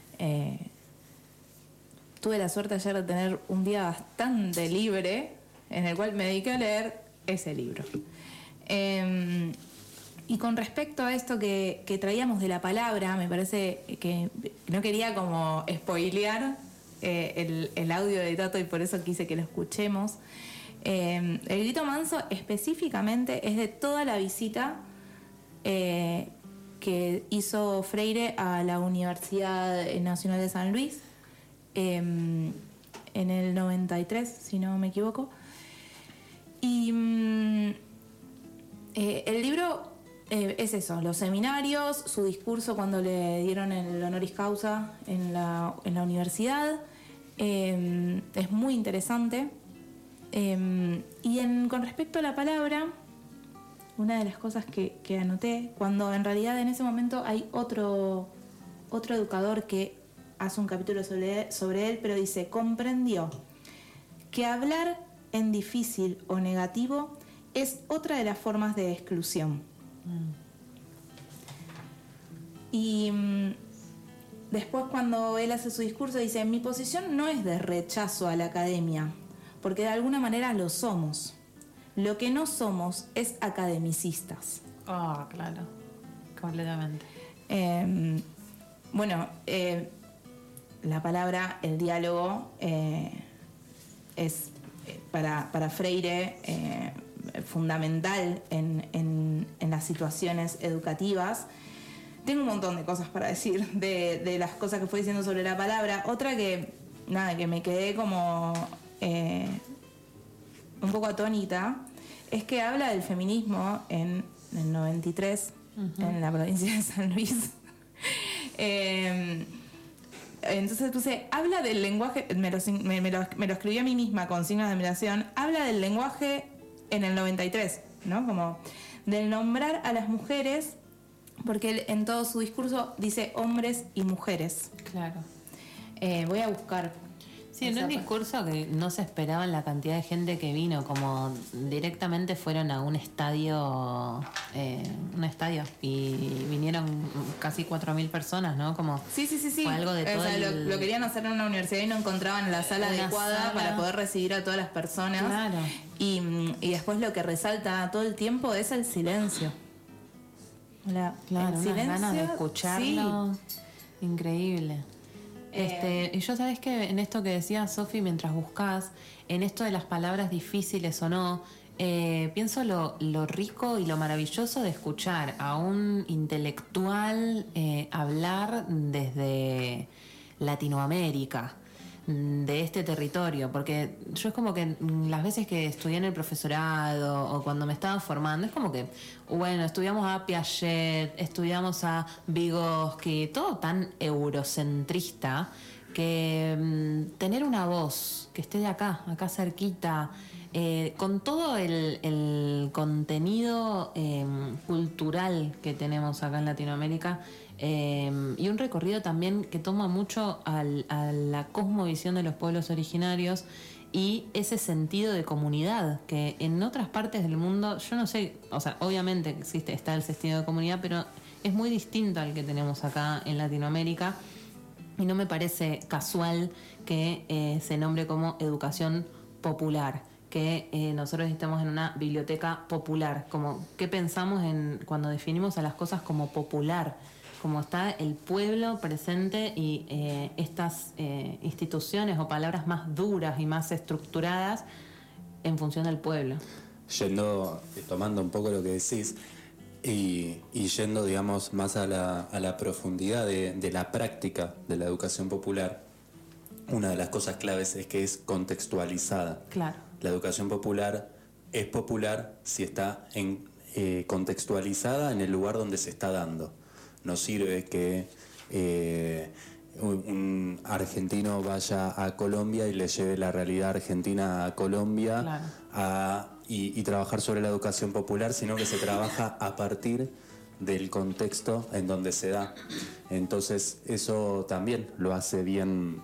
Tuve la suerte ayer de tener un día bastante libre en el cual me dediqué a leer ese libro. Y con respecto a esto que traíamos de la palabra, me parece que no quería como spoilear el audio de Tato y por eso quise que lo escuchemos. El Grito Manso específicamente es de toda la visita que hizo Freire a la Universidad Nacional de San Luis en el 93, si no me equivoco. Y el libro es eso, los seminarios, su discurso cuando le dieron el honoris causa en la universidad, es muy interesante. Con respecto a la palabra, una de las cosas que anoté, cuando en realidad en ese momento hay otro educador que hace un capítulo sobre él, pero dice, comprendió que hablar en difícil o negativo es otra de las formas de exclusión. Y después cuando él hace su discurso dice, mi posición no es de rechazo a la academia, porque de alguna manera lo somos. Lo que no somos es academicistas. Ah, claro, completamente. La palabra, el diálogo, es para Freire fundamental en las situaciones educativas. Tengo un montón de cosas para decir de las cosas que fue diciendo sobre la palabra. Otra que me quedé como un poco atónita es que habla del feminismo en el 93 en la provincia de San Luis. Entonces puse, habla del lenguaje, me lo escribí a mí misma con signos de admiración, habla del lenguaje en el 93, ¿no? Como del nombrar a las mujeres, porque él en todo su discurso dice hombres y mujeres. Claro. Voy a buscar. Sí, en un discurso que no se esperaba la cantidad de gente que vino, como directamente fueron a un estadio y vinieron casi 4.000 personas, ¿no? Como sí. fue algo de todo. O sea, lo querían hacer en una universidad y no encontraban la sala adecuada para poder recibir a todas las personas. Claro. Y después lo que resalta todo el tiempo es el silencio. Claro, el silencio, unas ganas de escucharlo. Sí. Increíble. Y yo sabés que en esto que decía Sofi mientras buscás, en esto de las palabras difíciles o no, pienso lo rico y lo maravilloso de escuchar a un intelectual hablar desde Latinoamérica, de este territorio, porque yo es como que las veces que estudié en el profesorado o cuando me estaba formando, es como que, bueno, estudiamos a Piaget, estudiamos a Vygotsky, todo tan eurocentrista, que tener una voz que esté de acá cerquita, con todo el contenido cultural que tenemos acá en Latinoamérica, y un recorrido también que toma mucho a la cosmovisión de los pueblos originarios y ese sentido de comunidad que en otras partes del mundo, yo no sé, o sea, obviamente está el sentido de comunidad, pero es muy distinto al que tenemos acá en Latinoamérica y no me parece casual que se nombre como educación popular, que nosotros estemos en una biblioteca popular, como qué pensamos cuando definimos a las cosas como popular, como está el pueblo presente y estas instituciones o palabras más duras y más estructuradas en función del pueblo. Tomando un poco lo que decís y yendo, digamos, más a la profundidad de la práctica de la educación popular, una de las cosas claves es que es contextualizada. Claro. La educación popular es popular si está contextualizada en el lugar donde se está dando. No sirve que un argentino vaya a Colombia y le lleve la realidad argentina a Colombia, claro, y trabajar sobre la educación popular, sino que se trabaja a partir del contexto en donde se da. Entonces eso también lo hace bien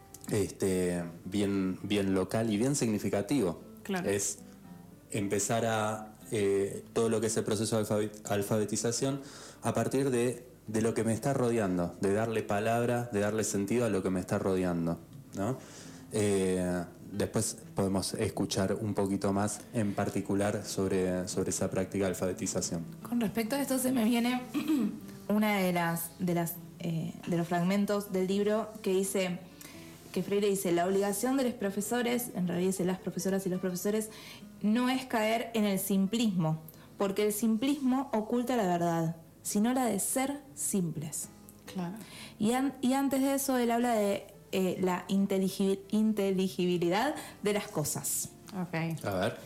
local y bien significativo. Claro. Es empezar a todo lo que es el proceso de alfabetización a partir de lo que me está rodeando, de darle palabra, de darle sentido a lo que me está rodeando, ¿no? Después podemos escuchar un poquito más en particular sobre esa práctica de alfabetización. Con respecto a esto se me viene una de los fragmentos del libro que dice, que Freire dice, la obligación de los profesores, en realidad dice las profesoras y los profesores, no es caer en el simplismo, porque el simplismo oculta la verdad, sino la de ser simples. Claro. Y antes de eso él habla de la inteligibilidad de las cosas. Okay. A ver.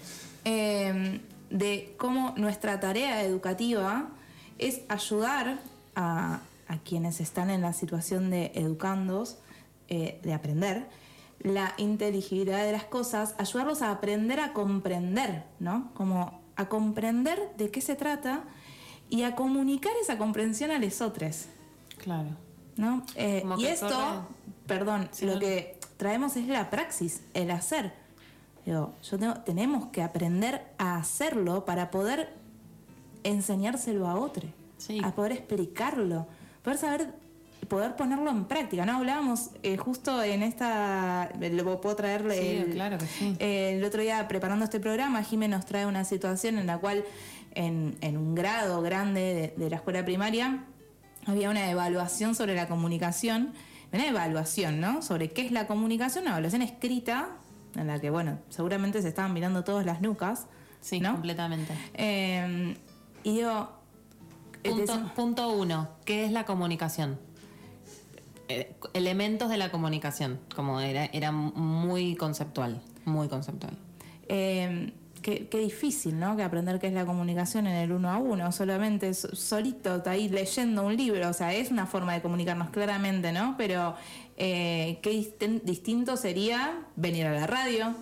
De cómo nuestra tarea educativa es ayudar a quienes están en la situación de educandos, de aprender, la inteligibilidad de las cosas, ayudarlos a aprender a comprender, ¿no? Como a comprender de qué se trata y a comunicar esa comprensión a los otros. Claro. ¿No? Y esto, sí, lo que traemos es la praxis, el hacer. Tenemos que aprender a hacerlo para poder enseñárselo a otro, sí, a poder explicarlo, poder ponerlo en práctica, ¿no? Hablábamos justo en esta, lo puedo traerle, sí, claro que sí. El otro día preparando este programa, Jimé nos trae una situación en la cual en un grado grande de la escuela primaria había una evaluación sobre la comunicación, una evaluación, ¿no? Sobre qué es la comunicación, una evaluación escrita en la que, bueno, seguramente se estaban mirando todas las nucas, sí, ¿no? Completamente. Y digo, punto 1, ¿qué es la comunicación? Elementos de la comunicación, como era muy conceptual, muy conceptual. Qué difícil, ¿no? Que aprender qué es la comunicación en el 1 a 1, solamente solito, está ahí leyendo un libro, o sea, es una forma de comunicarnos claramente, ¿no? Pero qué distinto sería venir a la radio,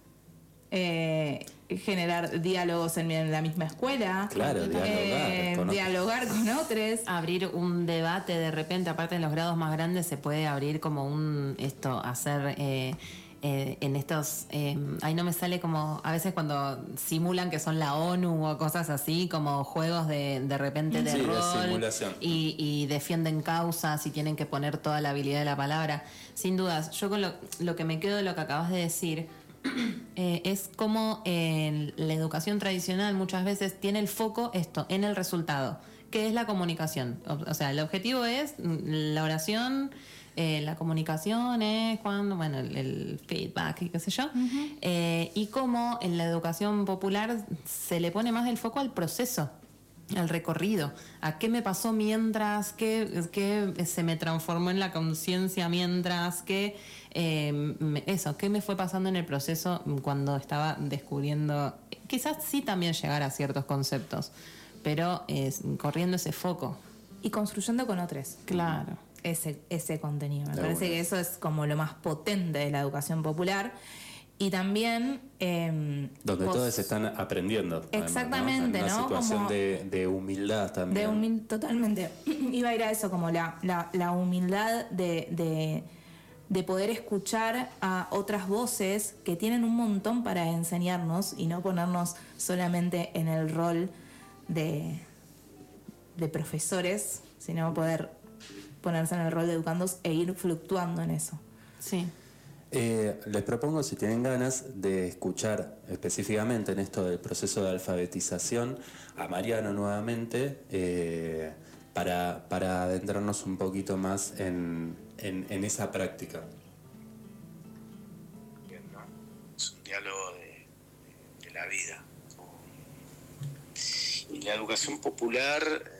generar diálogos en la misma escuela, claro, dialogar con otros, abrir un debate de repente, aparte en los grados más grandes se puede abrir como hacer en estos, ahí no me sale como a veces cuando simulan que son la ONU o cosas así, como juegos de repente de rol, de simulación. Y defienden causas y tienen que poner toda la habilidad de la palabra. Sin dudas, yo con lo que me quedo de lo que acabas de decir es como la educación tradicional muchas veces tiene el foco en el resultado, que es la comunicación. O sea, el objetivo es la oración. La comunicación es cuando, bueno, el feedback y qué sé yo. Uh-huh. Y como en la educación popular se le pone más el foco al proceso, al recorrido, a qué me pasó mientras, qué se me transformó en la conciencia mientras, qué me fue pasando en el proceso cuando estaba descubriendo, quizás sí también llegar a ciertos conceptos, pero corriendo ese foco. Y construyendo con otros. Claro. Ese contenido. Me parece que eso es como lo más potente de la educación popular. Y también... donde todos están aprendiendo. Exactamente, además, ¿no? En una situación Como de humildad también. Totalmente. Iba a ir a eso, como la humildad de poder escuchar a otras voces que tienen un montón para enseñarnos y no ponernos solamente en el rol de profesores, sino poder ponerse en el rol de educandos e ir fluctuando en eso. Sí. Les propongo, si tienen ganas, de escuchar específicamente en esto del proceso de alfabetización a Mariano nuevamente, para adentrarnos un poquito más en esa práctica. Bien, ¿no? Es un diálogo de la vida. Y la educación popular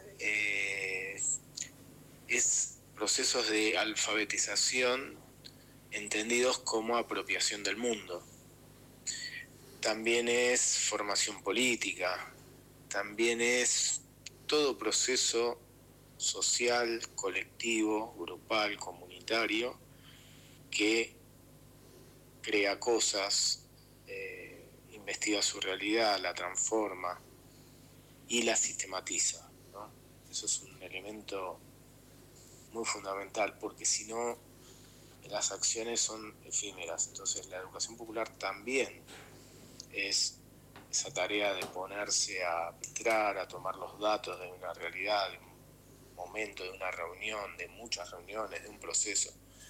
es procesos de alfabetización entendidos como apropiación del mundo. También es formación política, también es todo proceso social, colectivo, grupal, comunitario, que crea cosas, investiga su realidad, la transforma y la sistematiza, ¿no? Eso es un elemento muy fundamental, porque si no, las acciones son efímeras. Entonces la educación popular también es esa tarea de ponerse a arbitrar, a tomar los datos de una realidad, de un momento, de una reunión, de muchas reuniones, de un proceso,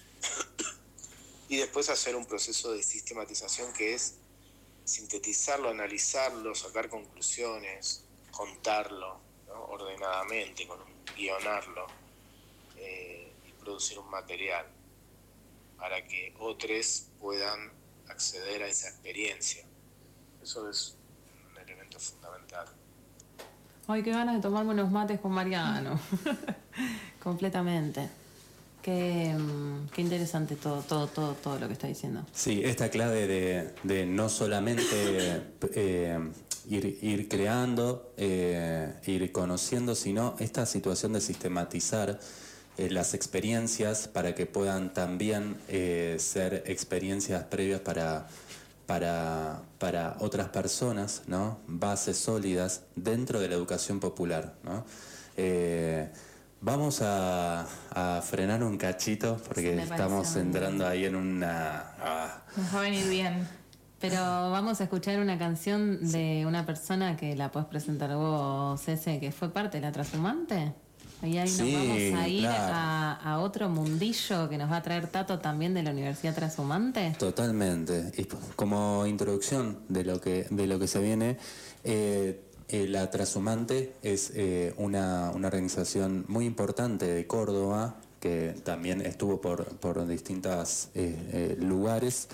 y después hacer un proceso de sistematización que es sintetizarlo, analizarlo, sacar conclusiones, contarlo, ¿no? Ordenadamente, guionarlo, y producir un material para que otros puedan acceder a esa experiencia. Eso es un elemento fundamental. Ay, qué ganas de tomarme unos mates con Mariano. Completamente. Qué interesante todo lo que está diciendo. Sí, esta clave de no solamente ir creando, ir conociendo, sino esta situación de sistematizar las experiencias para que puedan también ser experiencias previas para otras personas, ¿no? Bases sólidas dentro de la educación popular, ¿no? Vamos a frenar un cachito porque estamos entrando ahí en una... Nos va a venir bien. Pero vamos a escuchar una canción de una persona que la podés presentar vos, Cece, que fue parte de la Trashumante. Y ahí nos vamos a ir, claro, a otro mundillo que nos va a traer Tato también de la Universidad Trashumante. Totalmente. Y como introducción de lo que se viene, la Trashumante es una organización muy importante de Córdoba, que también estuvo por distintos lugares.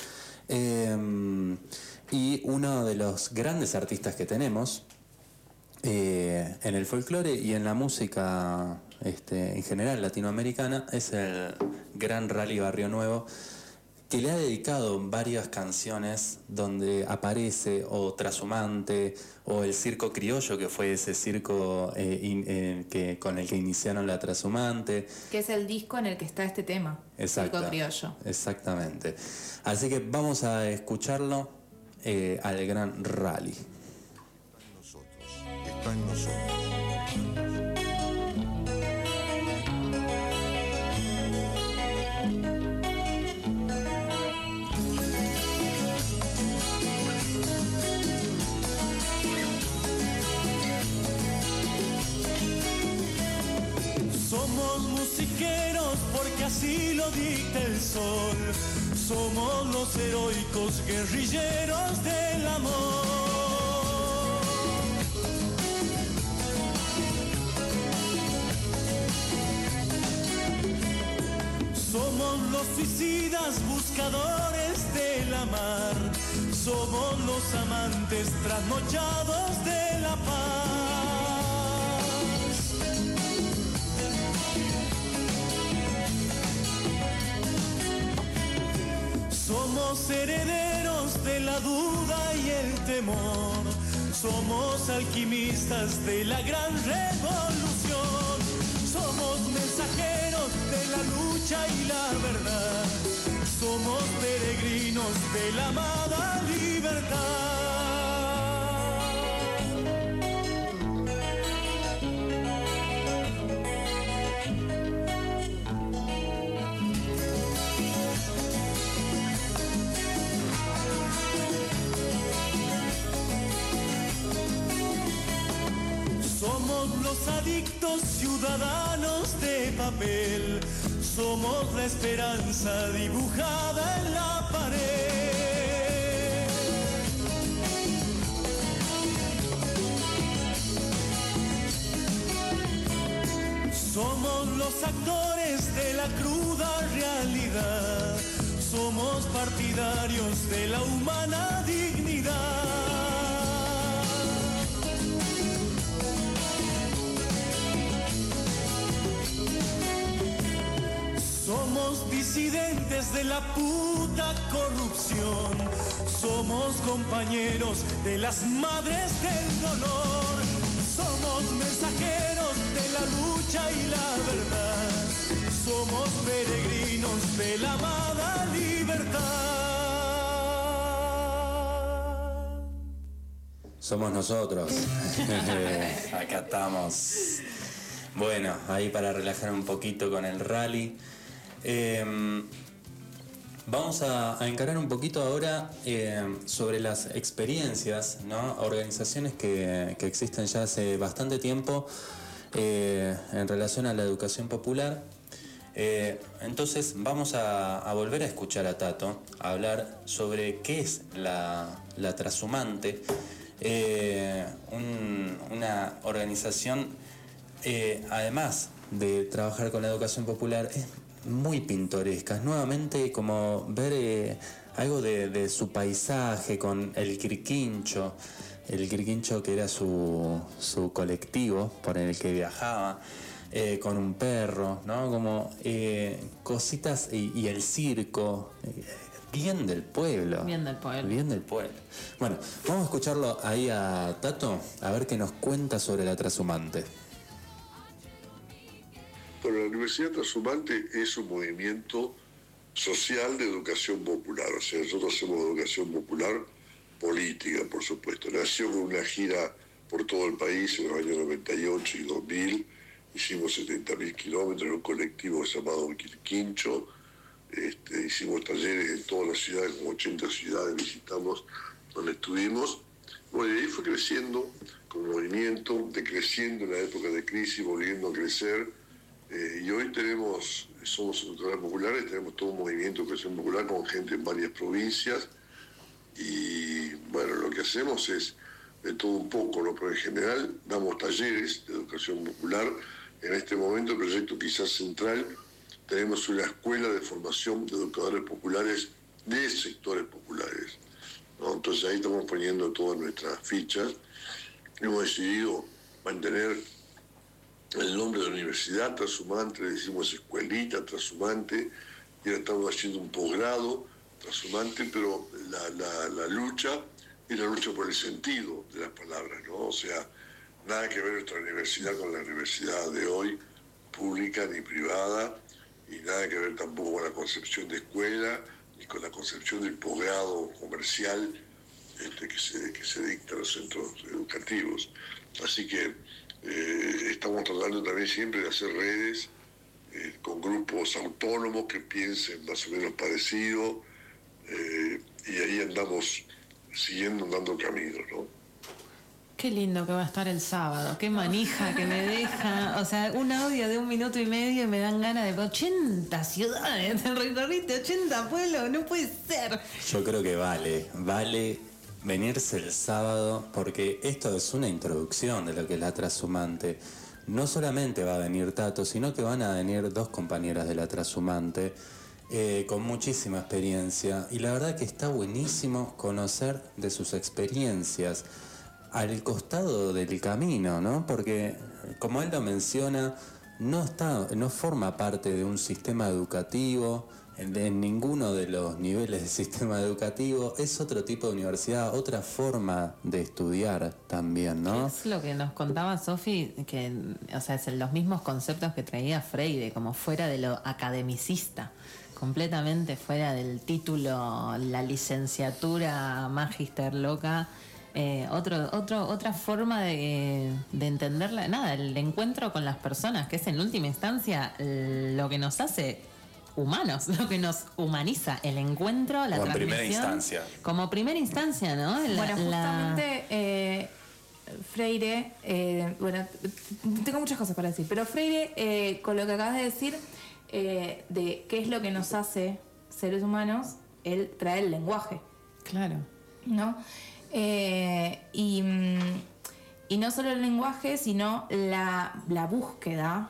Y uno de los grandes artistas que tenemos en el folclore y en la música en general latinoamericana es el Gran Rally Barrio Nuevo, que le ha dedicado varias canciones donde aparece o Trashumante o el Circo Criollo, que fue ese circo con el que iniciaron la Trashumante. Que es el disco en el que está este tema, Circo Criollo. Exactamente. Así que vamos a escucharlo al Gran Rally. Está en nosotros. Somos musiqueros porque así lo dicta el sol. Somos los heroicos guerrilleros del amor. Somos los suicidas buscadores de la mar. Somos los amantes trasnochados de la paz. Somos herederos de la duda y el temor. Somos alquimistas de la gran revolución. Somos mensajeros de la lucha y la verdad. Somos peregrinos peregrinos de la amada libertad. Somos los adictos ciudadanos de papel, somos la esperanza dibujada en la pared. Somos los actores de la cruda realidad, somos partidarios de la humana dignidad. Somos disidentes de la puta corrupción, somos compañeros de las madres del dolor, somos mensajeros de la lucha y la verdad, somos peregrinos de la amada libertad. Somos nosotros. Acá estamos. Bueno, ahí para relajar un poquito con el rally. Vamos a encarar un poquito ahora sobre las experiencias, ¿no? Organizaciones que existen ya hace bastante tiempo en relación a la educación popular. Entonces vamos a volver a escuchar a Tato hablar sobre qué es la Trashumante, una organización, además de trabajar con la educación popular, es muy pintoresca. Es nuevamente como ver algo de su paisaje con el Quirquincho que era su colectivo por el que viajaba, con un perro, ¿no? Como cositas y el circo, bien del pueblo. Bien del pueblo. Bien del pueblo. Bueno, vamos a escucharlo ahí a Tato, a ver qué nos cuenta sobre la Trashumante. Bueno, la Universidad Trashumante es un movimiento social de educación popular. O sea, nosotros hacemos educación popular política, por supuesto. Nació con una gira por todo el país en los años 98 y 2000. Hicimos 70.000 kilómetros en un colectivo llamado Quirquincho. Hicimos talleres en todas las ciudades, como 80 ciudades visitamos, donde estuvimos. Bueno, y ahí fue creciendo como movimiento, decreciendo en la época de crisis, volviendo a crecer. Y hoy somos educadores populares, tenemos todo un movimiento de educación popular con gente en varias provincias. Y bueno, lo que hacemos es de todo un poco, ¿no? Pero en general damos talleres de educación popular. En este momento, el proyecto quizás central, tenemos una escuela de formación de educadores populares de sectores populares, ¿no? Entonces ahí estamos poniendo todas nuestras fichas. Hemos decidido mantener el nombre de la universidad Trashumante, le decimos escuelita Trashumante, y ahora estamos haciendo un posgrado Trashumante, pero la lucha es la lucha por el sentido de las palabras, ¿no? O sea, nada que ver nuestra universidad con la universidad de hoy, pública ni privada, y nada que ver tampoco con la concepción de escuela, ni con la concepción del posgrado comercial que se dicta en los centros educativos. Así que estamos tratando también siempre de hacer redes con grupos autónomos que piensen más o menos parecido, y ahí andamos dando camino, ¿no? Qué lindo que va a estar el sábado, qué manija que me deja, o sea, un audio de 1 minuto y medio y me dan ganas de 80 ciudades, recorriste 80 pueblos, no puede ser. Yo creo que vale venirse el sábado, porque esto es una introducción de lo que es la Trashumante. No solamente va a venir Tato, sino que van a venir 2 compañeras de la Trashumante con muchísima experiencia, y la verdad que está buenísimo conocer de sus experiencias al costado del camino, ¿no? Porque, como él lo menciona, no forma parte de un sistema educativo, en ninguno de los niveles del sistema educativo. Es otro tipo de universidad, otra forma de estudiar también, ¿no? Es lo que nos contaba Sofi, que, o sea, es los mismos conceptos que traía Freire, como fuera de lo academicista, completamente fuera del título, la licenciatura Magister loca. Otra forma de entender el encuentro con las personas, que es en última instancia lo que nos hace humanos, lo que nos humaniza, el encuentro, la como transmisión. Primera instancia. Como primera instancia, ¿no? Bueno, justamente Freire, tengo muchas cosas para decir, pero Freire, con lo que acabas de decir, de qué es lo que nos hace seres humanos, él trae el lenguaje. Claro. ¿No? Y no solo el lenguaje, sino la búsqueda.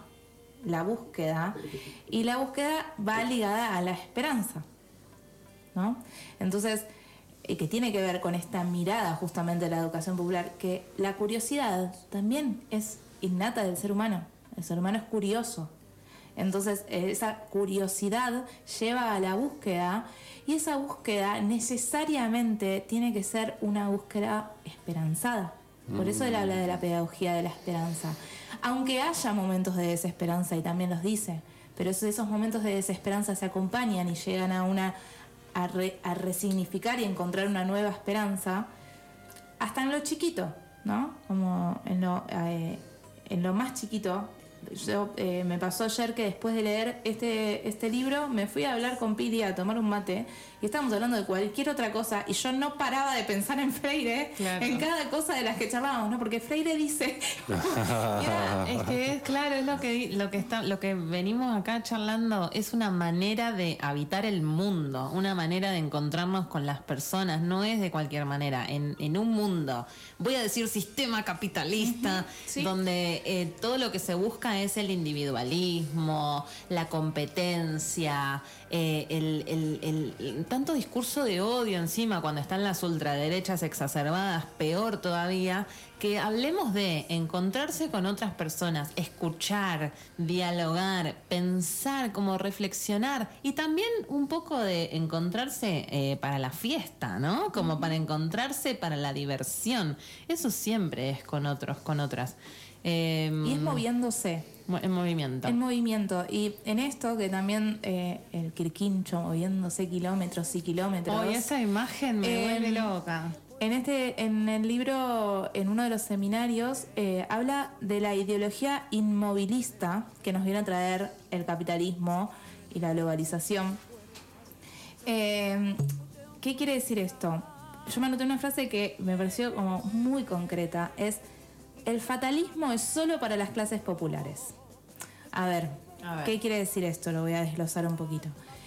Y la búsqueda va ligada a la esperanza, ¿no? Entonces, que tiene que ver con esta mirada justamente de la educación popular, que la curiosidad también es innata del ser humano. El ser humano es curioso. Entonces, esa curiosidad lleva a la búsqueda, y esa búsqueda necesariamente tiene que ser una búsqueda esperanzada. Por eso él habla de la pedagogía de la esperanza. Aunque haya momentos de desesperanza, y también los dice, pero esos momentos de desesperanza se acompañan y llegan a resignificar y encontrar una nueva esperanza, hasta en lo chiquito, ¿no? Como en lo más chiquito. Me pasó ayer que después de leer este libro me fui a hablar con Pili a tomar un mate y estábamos hablando de cualquier otra cosa y yo no paraba de pensar en Freire, claro, en cada cosa de las que charlábamos, ¿no? Porque Freire dice es que es claro, es lo que venimos acá charlando, es una manera de habitar el mundo, una manera de encontrarnos con las personas, no es de cualquier manera, en un mundo, voy a decir sistema capitalista, sí, donde todo lo que se busca es el individualismo, la competencia, el tanto discurso de odio encima cuando están las ultraderechas exacerbadas, peor todavía, que hablemos de encontrarse con otras personas, escuchar, dialogar, pensar, como reflexionar, y también un poco de encontrarse para la fiesta, ¿no? Como para encontrarse para la diversión. Eso siempre es con otros, con otras. Y es moviéndose. En movimiento. En movimiento. Y en esto que también el Quirquincho moviéndose kilómetros y kilómetros. Oh, esa imagen me vuelve loca. En el libro, en uno de los seminarios, habla de la ideología inmovilista que nos viene a traer el capitalismo y la globalización. ¿Qué quiere decir esto? Yo me anoté una frase que me pareció como muy concreta. Es: el fatalismo es solo para las clases populares. A ver, ¿qué quiere decir esto? Lo voy a desglosar un poquito.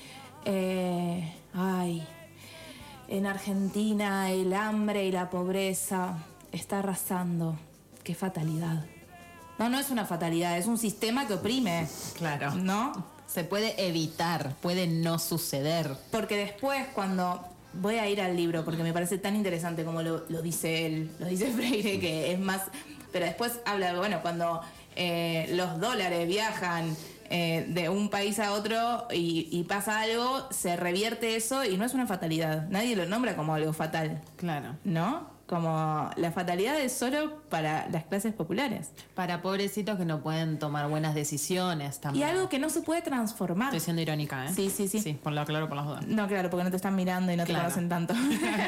En Argentina el hambre y la pobreza está arrasando. ¡Qué fatalidad! No es una fatalidad, es un sistema que oprime. Claro. ¿No? Se puede evitar, puede no suceder. Porque después, cuando... Voy a ir al libro porque me parece tan interesante como lo dice él, lo dice Freire, que es más... Pero después habla, bueno, cuando los dólares viajan de un país a otro y pasa algo, se revierte eso y no es una fatalidad. Nadie lo nombra como algo fatal. Claro. ¿No? Como la fatalidad es solo para las clases populares. Para pobrecitos que no pueden tomar buenas decisiones también. Y algo que no se puede transformar. Estoy siendo irónica, ¿eh? Sí. Sí, por lo claro, por las dudas. No, claro, porque no te están mirando y no te conocen tanto.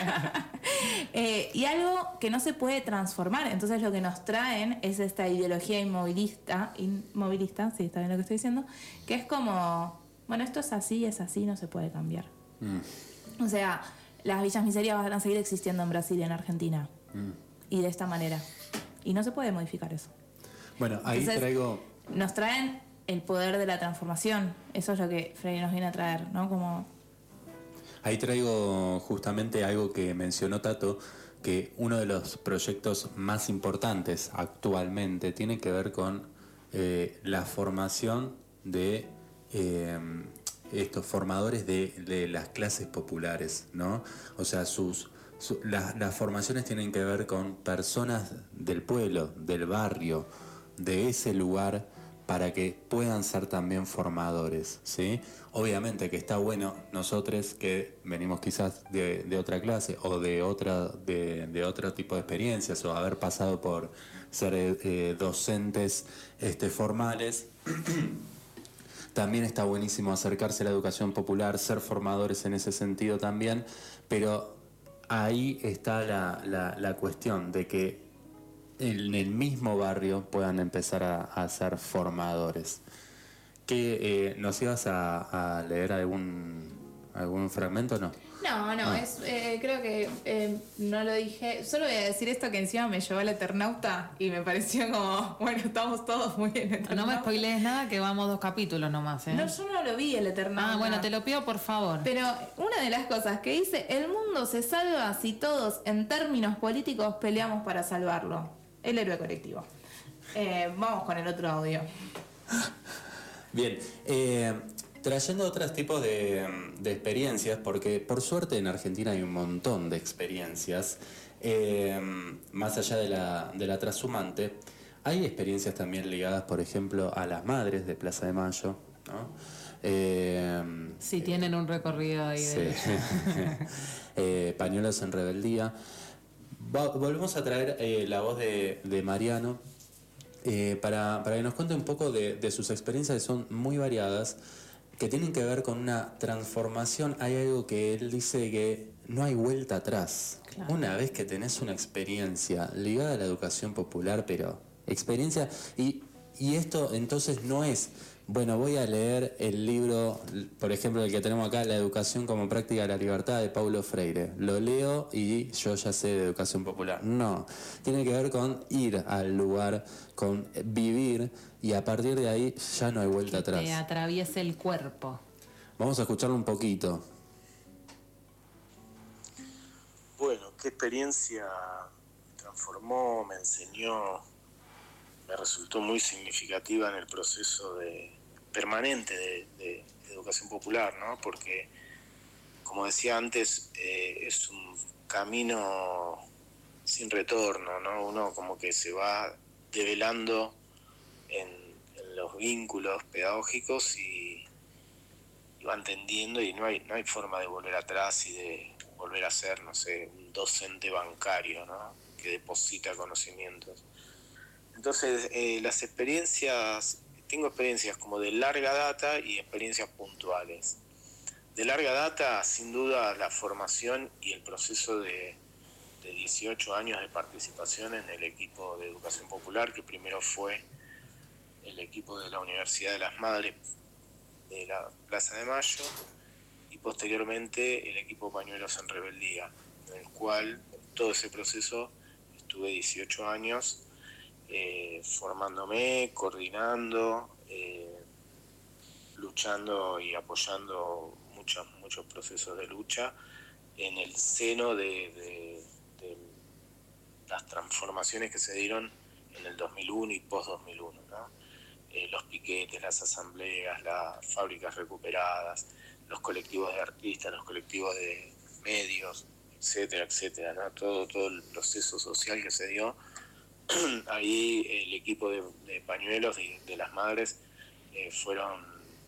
Y algo que no se puede transformar. Entonces lo que nos traen es esta ideología inmovilista, sí, está bien lo que estoy diciendo, que es como, bueno, esto es así, no se puede cambiar. O sea, las villas miserias van a seguir existiendo en Brasil y en Argentina. Y de esta manera. Y no se puede modificar eso. Bueno, ahí entonces, nos traen el poder de la transformación. Eso es lo que Freire nos viene a traer, ¿no? Como... Ahí traigo justamente algo que mencionó Tato, que uno de los proyectos más importantes actualmente tiene que ver con la formación de estos formadores de las clases populares, ¿no? O sea, las formaciones tienen que ver con personas del pueblo, del barrio, de ese lugar, para que puedan ser también formadores, ¿sí? Obviamente que está bueno nosotros que venimos quizás de otra clase o de otro tipo de experiencias o haber pasado por ser docentes formales. también está buenísimo acercarse a la educación popular, ser formadores en ese sentido también, pero ahí está la cuestión de que en el mismo barrio puedan empezar a ser formadores. ¿Que nos ibas a leer algún fragmento o no? No, creo que no lo dije. Solo voy a decir esto que encima me llevó al Eternauta y me pareció como, bueno, estamos todos muy en Eternauta. No me spoilees nada, que vamos 2 capítulos nomás, ¿eh? No, yo no lo vi el Eternauta. Ah, bueno, te lo pido por favor. Pero una de las cosas que dice, el mundo se salva si todos en términos políticos peleamos para salvarlo. El héroe colectivo. Vamos con el otro audio. Bien, trayendo otros tipos de experiencias, porque por suerte en Argentina hay un montón de experiencias, más allá de la trashumante, hay experiencias también ligadas, por ejemplo, a las madres de Plaza de Mayo, ¿no? Sí, tienen un recorrido ahí. Sí. Pañuelos en rebeldía. Volvemos a traer la voz de Mariano para que nos cuente un poco de sus experiencias, que son muy variadas, que tienen que ver con una transformación. Hay algo que él dice, que no hay vuelta atrás. Claro. Una vez que tenés una experiencia ligada a la educación popular, pero experiencia, y esto entonces no es, bueno, voy a leer el libro, por ejemplo, el que tenemos acá, La educación como práctica de la libertad, de Paulo Freire. Lo leo y yo ya sé de educación popular. No, tiene que ver con ir al lugar, con vivir, y a partir de ahí ya no hay vuelta atrás. Que atraviese el cuerpo. Vamos a escucharlo un poquito. Bueno, qué experiencia me transformó, me enseñó, me resultó muy significativa en el proceso permanente de educación popular, ¿no? Porque, como decía antes, es un camino sin retorno, ¿no? Uno como que se va develando en los vínculos pedagógicos y va entendiendo, y no hay forma de volver atrás y de volver a ser, no sé, un docente bancario, ¿no? Que deposita conocimientos. Entonces, las experiencias, tengo experiencias como de larga data y experiencias puntuales. De larga data, sin duda, la formación y el proceso de 18 años de participación en el equipo de educación popular, que primero fue el equipo de la Universidad de las Madres de la Plaza de Mayo, y posteriormente el equipo Pañuelos en Rebeldía, en el cual todo ese proceso estuve 18 años formándome, coordinando, luchando y apoyando muchos procesos de lucha en el seno de las transformaciones que se dieron en el 2001 y post-2001, ¿no? Los piquetes, las asambleas, las fábricas recuperadas, los colectivos de artistas, los colectivos de medios, etcétera, etcétera, ¿no? Todo el proceso social que se dio. Ahí el equipo de Pañuelos de las Madres fueron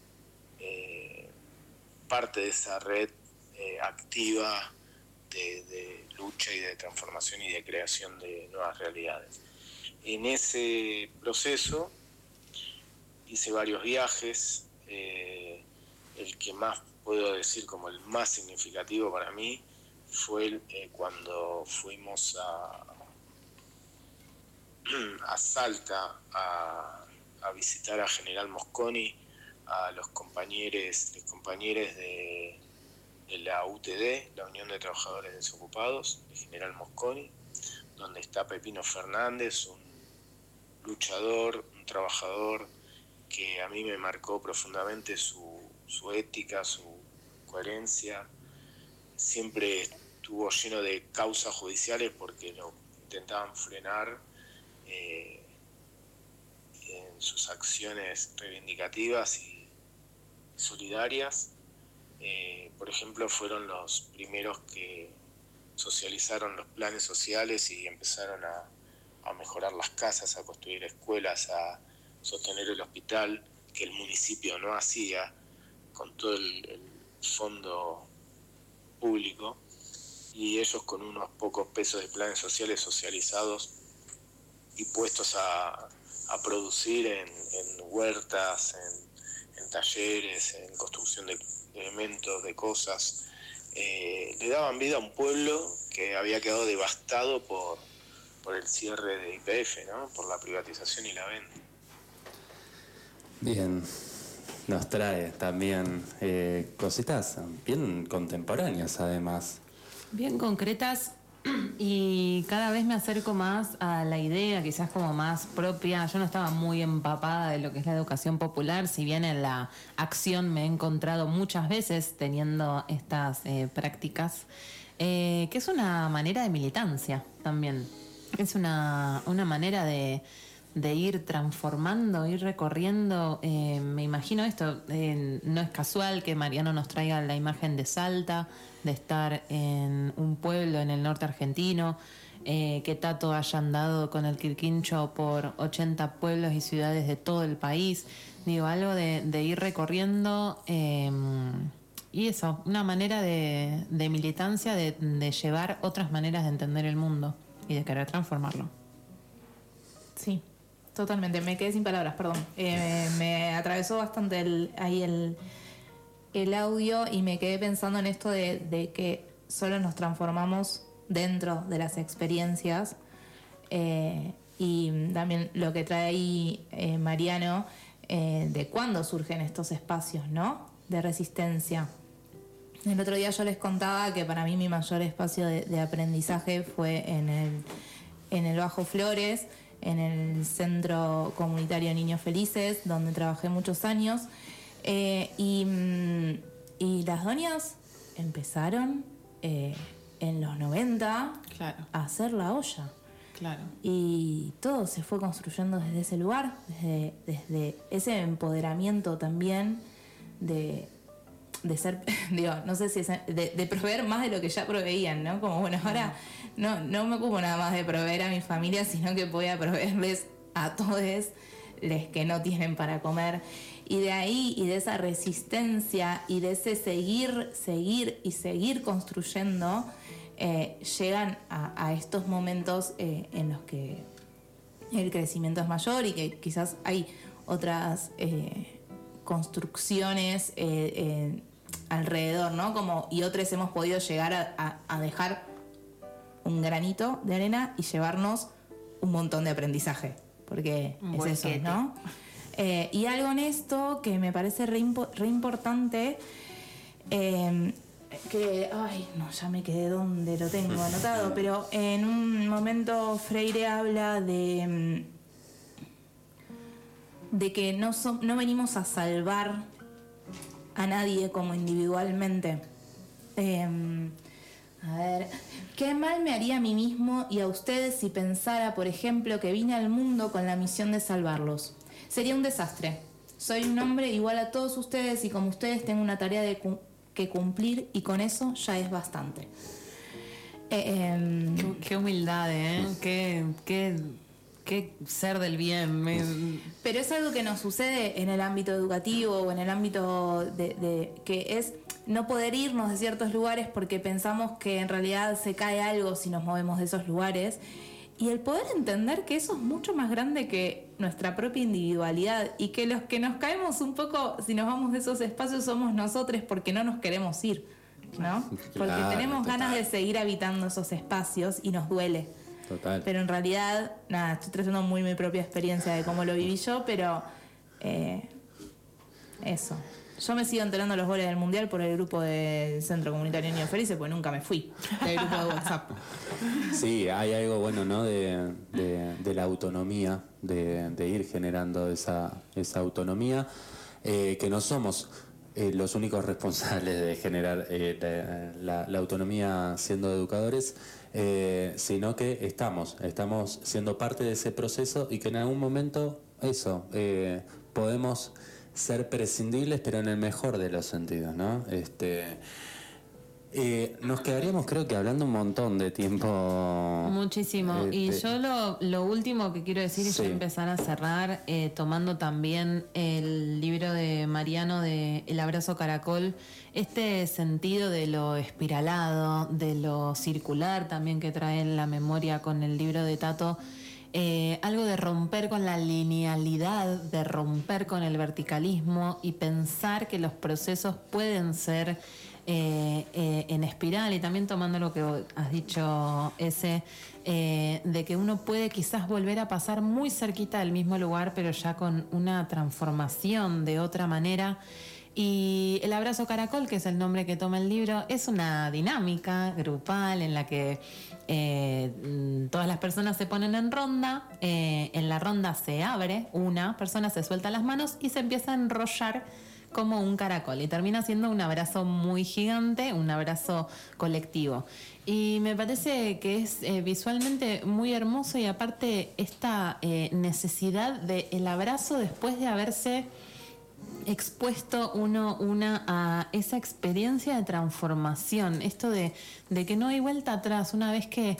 parte de esa red activa de lucha y de transformación y de creación de nuevas realidades. En ese proceso hice varios viajes, el que más puedo decir como el más significativo para mí fue cuando fuimos a Salta a visitar a General Mosconi, a los compañeros de la UTD, la Unión de Trabajadores Desocupados, de General Mosconi, donde está Pepino Fernández, un luchador, un trabajador que a mí me marcó profundamente su ética, su coherencia. Siempre estuvo lleno de causas judiciales porque lo intentaban frenar en sus acciones reivindicativas y solidarias. Por ejemplo, fueron los primeros que socializaron los planes sociales y empezaron a mejorar las casas, a construir escuelas, a sostener el hospital que el municipio no hacía con todo el fondo público, y ellos con unos pocos pesos de planes sociales socializados y puestos a producir en huertas, en talleres, en construcción de elementos, de cosas, le daban vida a un pueblo que había quedado devastado por el cierre de YPF, ¿no? Por la privatización y la venta. Bien, nos trae también cositas bien contemporáneas además. Bien concretas, y cada vez me acerco más a la idea, quizás como más propia. Yo no estaba muy empapada de lo que es la educación popular, si bien en la acción me he encontrado muchas veces teniendo estas prácticas, que es una manera de militancia también. Es una manera de ir transformando, ir recorriendo. Me imagino esto, no es casual que Mariano nos traiga la imagen de Salta, de estar en un pueblo en el norte argentino, que Tato haya andado con el Quirquincho por 80 pueblos y ciudades de todo el país. Digo, algo de ir recorriendo, y eso, una manera de militancia, de llevar otras maneras de entender el mundo y de querer transformarlo. Sí, totalmente. Me quedé sin palabras, perdón. Me atravesó bastante el audio y me quedé pensando en esto de que solo nos transformamos dentro de las experiencias, y también lo que trae ahí Mariano, de cuándo surgen estos espacios, ¿no? De resistencia. El otro día yo les contaba que para mí mi mayor espacio de aprendizaje fue en el Bajo Flores, en el Centro Comunitario Niños Felices, donde trabajé muchos años, y las doñas empezaron en los 90 Claro. a hacer la olla. Claro. Y todo se fue construyendo desde ese lugar, desde ese empoderamiento también de ser, digo, no sé si es de proveer más de lo que ya proveían, ¿no? Como, bueno, ahora no me ocupo nada más de proveer a mi familia, sino que voy a proveerles a todos les que no tienen para comer. Y de ahí, y de esa resistencia, y de ese seguir construyendo, llegan a estos momentos en los que el crecimiento es mayor y que quizás hay otras construcciones alrededor, ¿no? Como, y otros hemos podido llegar a dejar un granito de arena y llevarnos un montón de aprendizaje, porque es eso, ¿no? Y algo en esto que me parece re importante, que, ay, no, ya me quedé donde lo tengo anotado, pero en un momento Freire habla de que no venimos a salvar a nadie como individualmente. A ver, ¿qué mal me haría a mí mismo y a ustedes si pensara, por ejemplo, que vine al mundo con la misión de salvarlos? Sería un desastre. Soy un hombre igual a todos ustedes y como ustedes tengo una tarea que cumplir y con eso ya es bastante. Qué humildad, ¿eh? Qué ser del bien. Pero es algo que nos sucede en el ámbito educativo o en el ámbito de que es no poder irnos de ciertos lugares porque pensamos que en realidad se cae algo si nos movemos de esos lugares. Y el poder entender que eso es mucho más grande que nuestra propia individualidad y que los que nos caemos un poco si nos vamos de esos espacios somos nosotros porque no nos queremos ir, ¿no? Porque tenemos ganas de seguir habitando esos espacios y nos duele. Total. Pero en realidad, nada, estoy trayendo muy mi propia experiencia de cómo lo viví yo, pero eso. Yo me sigo enterando los goles del Mundial por el grupo del Centro Comunitario Niños Felices, porque nunca me fui del grupo de WhatsApp. Sí, hay algo bueno, ¿no? De la autonomía, de ir generando esa autonomía, que no somos los únicos responsables de generar la autonomía siendo educadores, sino que estamos siendo parte de ese proceso y que en algún momento podemos ser prescindibles, pero en el mejor de los sentidos, ¿no? Nos quedaríamos, creo que, hablando un montón de tiempo. Muchísimo. Y yo lo último que quiero decir es Sí. ya empezar a cerrar, tomando también el libro de Mariano de El abrazo caracol, este sentido de lo espiralado, de lo circular también que trae en la memoria con el libro de Tato. algo de romper con la linealidad, de romper con el verticalismo y pensar que los procesos pueden ser en espiral, y también tomando lo que has dicho, de que uno puede quizás volver a pasar muy cerquita del mismo lugar, pero ya con una transformación de otra manera. Y el abrazo caracol, que es el nombre que toma el libro, es una dinámica grupal en la que todas las personas se ponen en ronda. En la ronda se abre, una persona se suelta las manos y se empieza a enrollar como un caracol, y termina siendo un abrazo muy gigante, un abrazo colectivo. Y me parece que es visualmente muy hermoso, y aparte esta necesidad del abrazo después de haberse expuesto una a esa experiencia de transformación, esto de que no hay vuelta atrás una vez que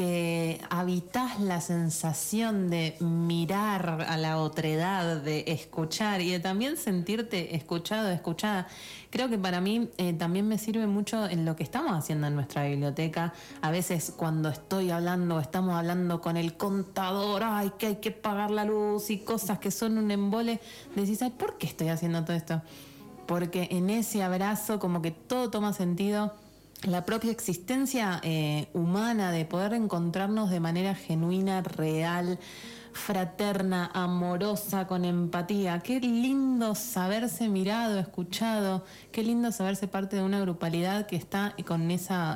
habitas la sensación de mirar a la otredad, de escuchar y de también sentirte escuchado, escuchada. Creo que para mí también me sirve mucho en lo que estamos haciendo en nuestra biblioteca. A veces cuando estamos hablando con el contador, ay, que hay que pagar la luz y cosas que son un embole, decís, ay, ¿por qué estoy haciendo todo esto? Porque en ese abrazo como que todo toma sentido. La propia existencia humana, de poder encontrarnos de manera genuina, real, fraterna, amorosa, con empatía. Qué lindo saberse mirado, escuchado, qué lindo saberse parte de una grupalidad que está con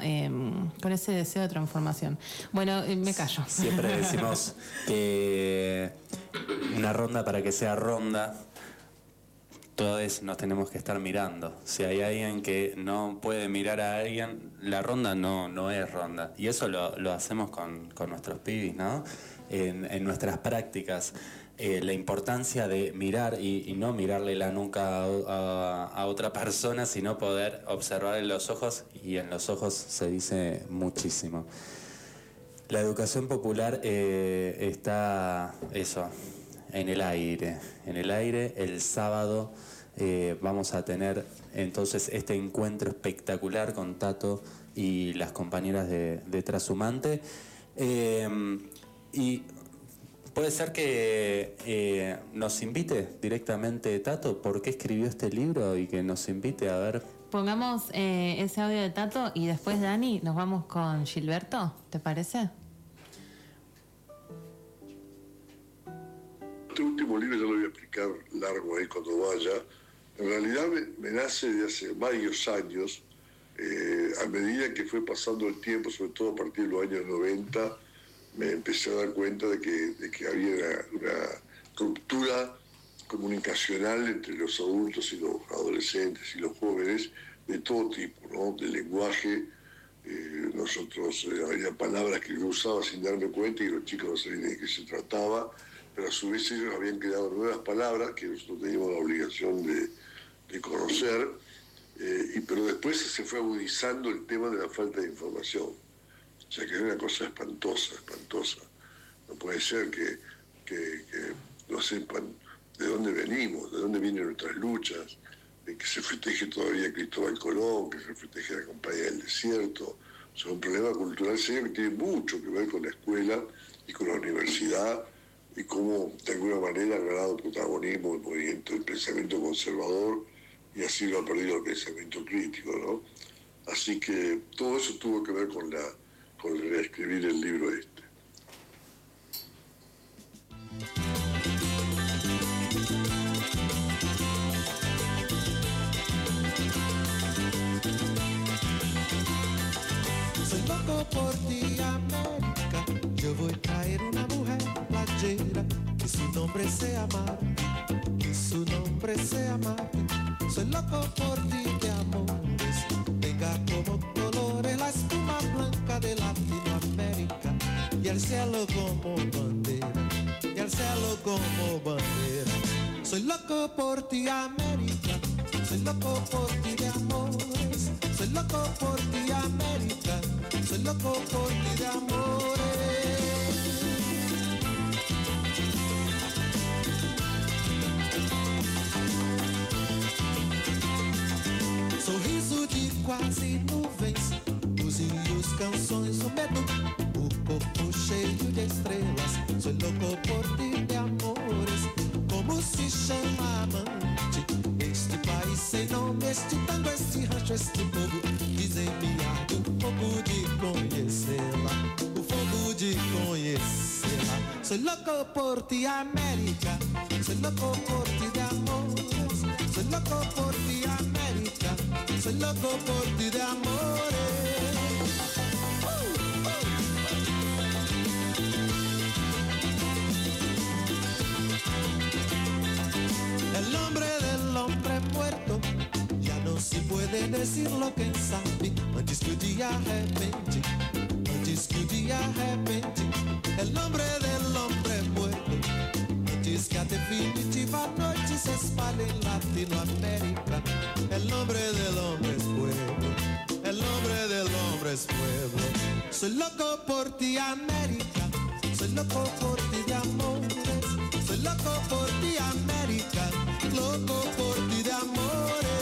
ese deseo de transformación. Bueno, me callo. Siempre decimos que una ronda, para que sea ronda, todos nos tenemos que estar mirando. Si hay alguien que no puede mirar a alguien, la ronda no es ronda. Y eso lo hacemos con nuestros pibis, ¿no? En nuestras prácticas. La importancia de mirar y no mirarle la nuca a otra persona, sino poder observar en los ojos, y en los ojos se dice muchísimo. La educación popular está en el aire. El sábado vamos a tener entonces este encuentro espectacular con Tato y las compañeras de Trashumante. Y puede ser que nos invite directamente Tato, ¿por qué escribió este libro? Y que nos invite a ver. Pongamos ese audio de Tato y después, Dani, nos vamos con Gilberto, ¿te parece? Este último libro ya lo voy a explicar largo ahí cuando vaya. En realidad me nace de hace varios años, a medida que fue pasando el tiempo, sobre todo a partir de los años 90, me empecé a dar cuenta de que había una ruptura comunicacional entre los adultos y los adolescentes y los jóvenes de todo tipo, ¿no? De lenguaje. Nosotros había palabras que yo usaba sin darme cuenta y los chicos no sabían de qué se trataba, pero a su vez ellos habían creado nuevas palabras que nosotros teníamos la obligación de conocer, pero después se fue agudizando el tema de la falta de información. O sea que es una cosa espantosa. No puede ser que no sepan de dónde venimos, de dónde vienen nuestras luchas, de que se festeje todavía Cristóbal Colón, que se festeje la Compañía del Desierto. O sea, un problema cultural serio que tiene mucho que ver con la escuela y con la universidad, y cómo de alguna manera ha ganado protagonismo el movimiento del pensamiento conservador, y así lo ha perdido el pensamiento crítico, ¿no? Así que todo eso tuvo que ver con reescribir el libro este. Soy loco por ti, América. Yo voy a traer una mujer playera, que su nombre sea Marta, que su nombre sea Marta. Soy loco por ti de amores, tenga como colores la espuma blanca de Latinoamérica, y el cielo como bandera, y el cielo como bandera. Soy loco por ti, América, soy loco por ti de amores, soy loco por ti, América, soy loco por ti de amores. Sorriso de quase nuvens, os rios, canções, o medo, o corpo cheio de estrelas. soy loco por ti de amores. Como se chama amante? Este país sem nome, este tango, este rancho, este povo. Dizem miado, o fogo de conhecê-la, o fogo de conhecê-la. Soy loco por ti, América. Soy loco por ti de amores. Soy loco por ti, América. Soy loco por ti de amores. El nombre del hombre muerto ya no se puede decir lo que sabe. Antes que o día arrepende, antes que o día arrepende. El nombre del hombre muerto, antes que a definitiva noche se espalhe en Latinoamérica. El nombre del hombre es pueblo, el nombre del hombre es pueblo. Soy loco por ti, América. Soy loco por ti de amores. Soy loco por ti, América. Loco por ti de amores.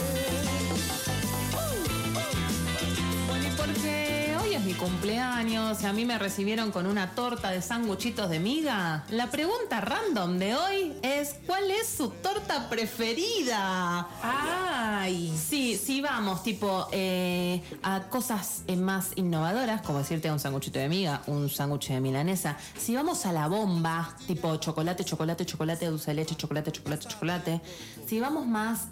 Bueno, y porque hoy es mi cumpleaños y a mí me recibieron con una torta de sanguchitos de miga, la pregunta random de hoy es: ¿cuál es su torta preferida? ¡Ay! Sí, vamos, tipo, a cosas más innovadoras, como decirte un sanguchito de miga, un sándwich de milanesa. Si vamos a la bomba, tipo chocolate, chocolate, chocolate, dulce de leche, chocolate, chocolate, chocolate. Si vamos más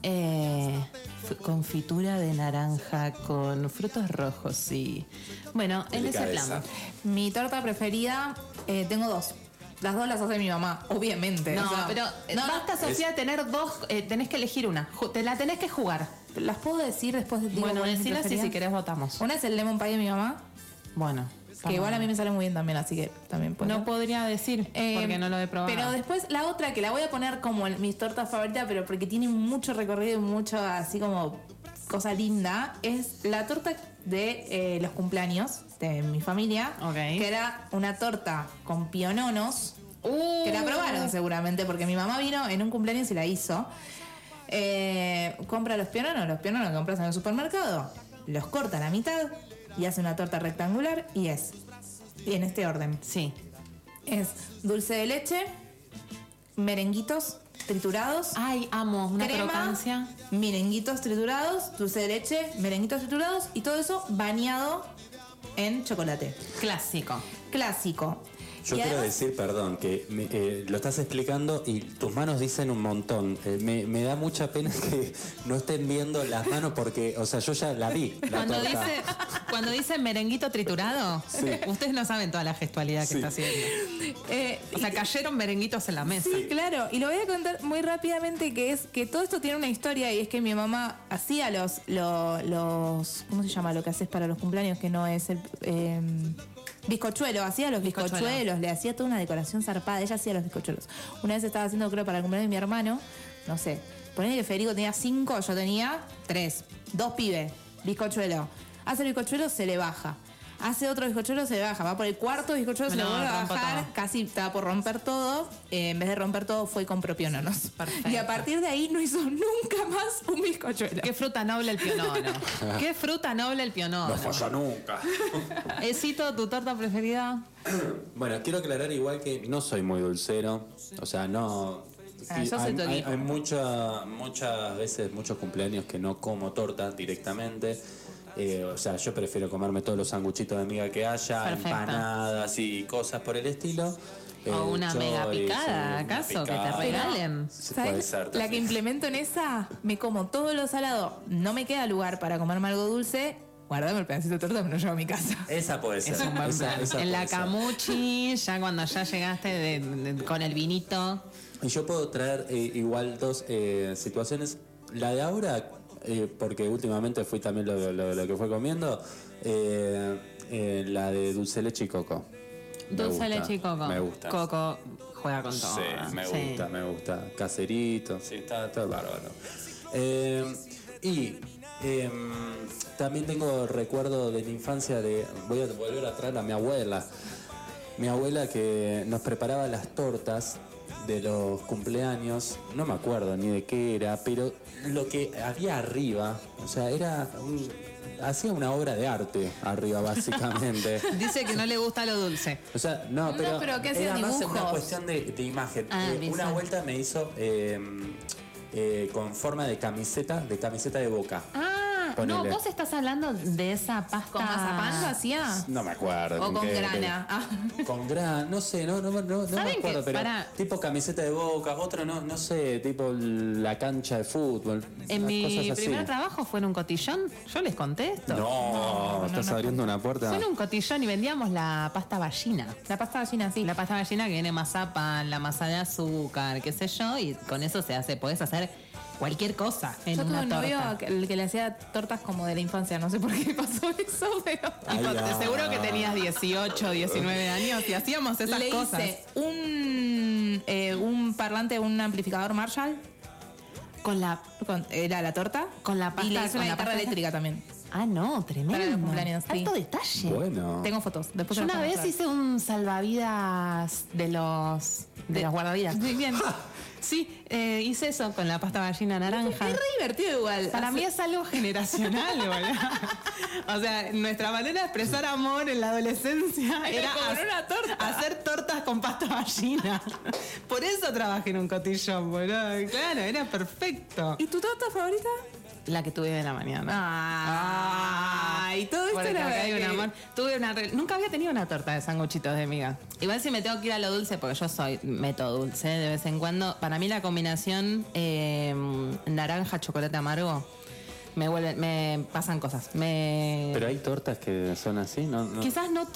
confitura de naranja con frutos rojos, sí. Bueno, en ese plan. Mi torta preferida, tengo dos. Las dos las hace mi mamá, obviamente. No, o sea, pero basta, Sofía, tener dos, tenés que elegir una. Te la tenés que jugar. ¿Las puedo decir después de Bueno, cuál es mi decilas y preferida? si querés votamos. Una es el lemon pie de mi mamá, Bueno. que igual a mí me sale muy bien también, así que también puedo. No podría decir, porque no lo he probado. Pero después la otra, que la voy a poner como mi torta favorita, pero porque tiene mucho recorrido y mucho así como cosa linda, es la torta de los cumpleaños de mi familia, que era una torta con piononos, que la probaron seguramente, porque mi mamá vino en un cumpleaños y la hizo. Compra los piononos que compras en el supermercado, los corta a la mitad y hace una torta rectangular y en este orden. Sí. Es dulce de leche, merenguitos triturados. Ay, amo, una crema, crocancia. merenguitos triturados, dulce de leche, merenguitos triturados y todo eso bañado en chocolate. Clásico. Clásico. Yo Y quiero además, decir, perdón, que lo estás explicando y tus manos dicen un montón. Me da mucha pena que no estén viendo las manos porque, o sea, yo ya la vi, la torta. Cuando dice merenguito triturado, ustedes no saben toda la gestualidad que está haciendo. O sea, cayeron merenguitos en la mesa. Sí, claro. Y lo voy a contar muy rápidamente, que es que todo esto tiene una historia, y es que mi mamá hacía los ¿cómo se llama lo que haces para los cumpleaños? Que no es el bizcochuelo, hacía los bizcochuelos, le hacía toda una decoración zarpada, ella hacía los bizcochuelos. Una vez estaba haciendo, creo, para el cumpleaños de mi hermano, no sé, ponele que Federico tenía 5, yo tenía 3, 2 pibes, bizcochuelo. Hace el bizcochuelo, se le baja. Hace otro bizcochuelo, se le baja. Va por el cuarto bizcochuelo, se le vuelve a bajar. Todo. Casi estaba por romper todo. En vez de romper todo, fue y compró piononos. Perfecto. Y a partir de ahí no hizo nunca más un bizcochuelo. Qué fruta noble el pionono. Qué fruta noble el pionono. No falla nunca. Esito, ¿tu torta preferida? Bueno, quiero aclarar igual que no soy muy dulcero. O sea, no... yo soy hay muchas veces, muchos cumpleaños que no como torta directamente. O sea, yo prefiero comerme todos los sanguchitos de miga que haya, perfecto, empanadas y cosas por el estilo. O una mega picada, ¿acaso? Que te regalen. ¿Sabes? Ser, la que implemento en esa, me como todo lo salado. No me queda lugar para comerme algo dulce. Guardame el pedacito de torta, me lo llevo a mi casa. Esa puede ser. Es un buen plan. Esa en la puede ser. camuchi, ya cuando ya llegaste con el vinito. Y yo puedo traer igual dos situaciones. La de ahora, porque últimamente fui también lo que fue comiendo, la de dulce leche y coco. Dulce leche y coco. Me gusta. Coco juega con todo. Sí, me gusta. Caserito, sí, está bárbaro. También tengo recuerdo de la infancia voy a volver a traer a mi abuela. Mi abuela que nos preparaba las tortas de los cumpleaños, no me acuerdo ni de qué era, pero lo que había arriba, o sea, era hacía una obra de arte arriba, básicamente. Dice que no le gusta lo dulce. O sea, no, pero ¿qué hacía? era más ¿Dibujos? una cuestión de imagen. Una visual. vuelta me hizo con forma de camiseta de Boca. No, vos estás hablando de esa pasta. ¿Con mazapán lo hacía? No me acuerdo. ¿O con grana? Con grana, no sé, no me acuerdo, pero tipo camiseta de Boca, otro no sé, tipo la cancha de fútbol. En mi cosas así. primer trabajo fue en un cotillón. Yo les conté esto. No, estás abriendo una puerta. Fue en un cotillón y vendíamos la pasta ballina. La pasta gallina, sí. La pasta ballina que viene mazapán, la masa de azúcar, qué sé yo, y con eso podés hacer cualquier cosa en Yo tuve una un torta. novio que le hacía tortas como de la infancia, no sé por qué pasó eso, pero... Te seguro que tenías 18, 19 años y hacíamos esas le cosas. hice un parlante, un amplificador Marshall. Era la torta. Con la pasta. Y le hice con una la guitarra pasta eléctrica también. Ah, no, tremendo. Para los cumpleaños, sí. Alto detalle. Bueno. Tengo fotos. Después Yo se las una puedo vez mostrar. hice un salvavidas de los guardavidas. Sí, bien. Sí, hice eso con la pasta ballina naranja. Es re divertido igual. Para mí es algo generacional, boludo. O sea, nuestra manera de expresar amor en la adolescencia era con una torta. hacer tortas con pasta ballina. Por eso trabajé en un cotillón, boludo. Claro, era perfecto. ¿Y tu torta favorita? La que tuve de la mañana. Ay, todo esto Porque era acá hay un amor. Nunca había tenido una torta de sanguchitos de miga. Igual si me tengo que ir a lo dulce, porque yo meto dulce de vez en cuando. Para mí la combinación naranja, chocolate amargo, me pasan cosas. Pero hay tortas que son así, ¿no? Quizás no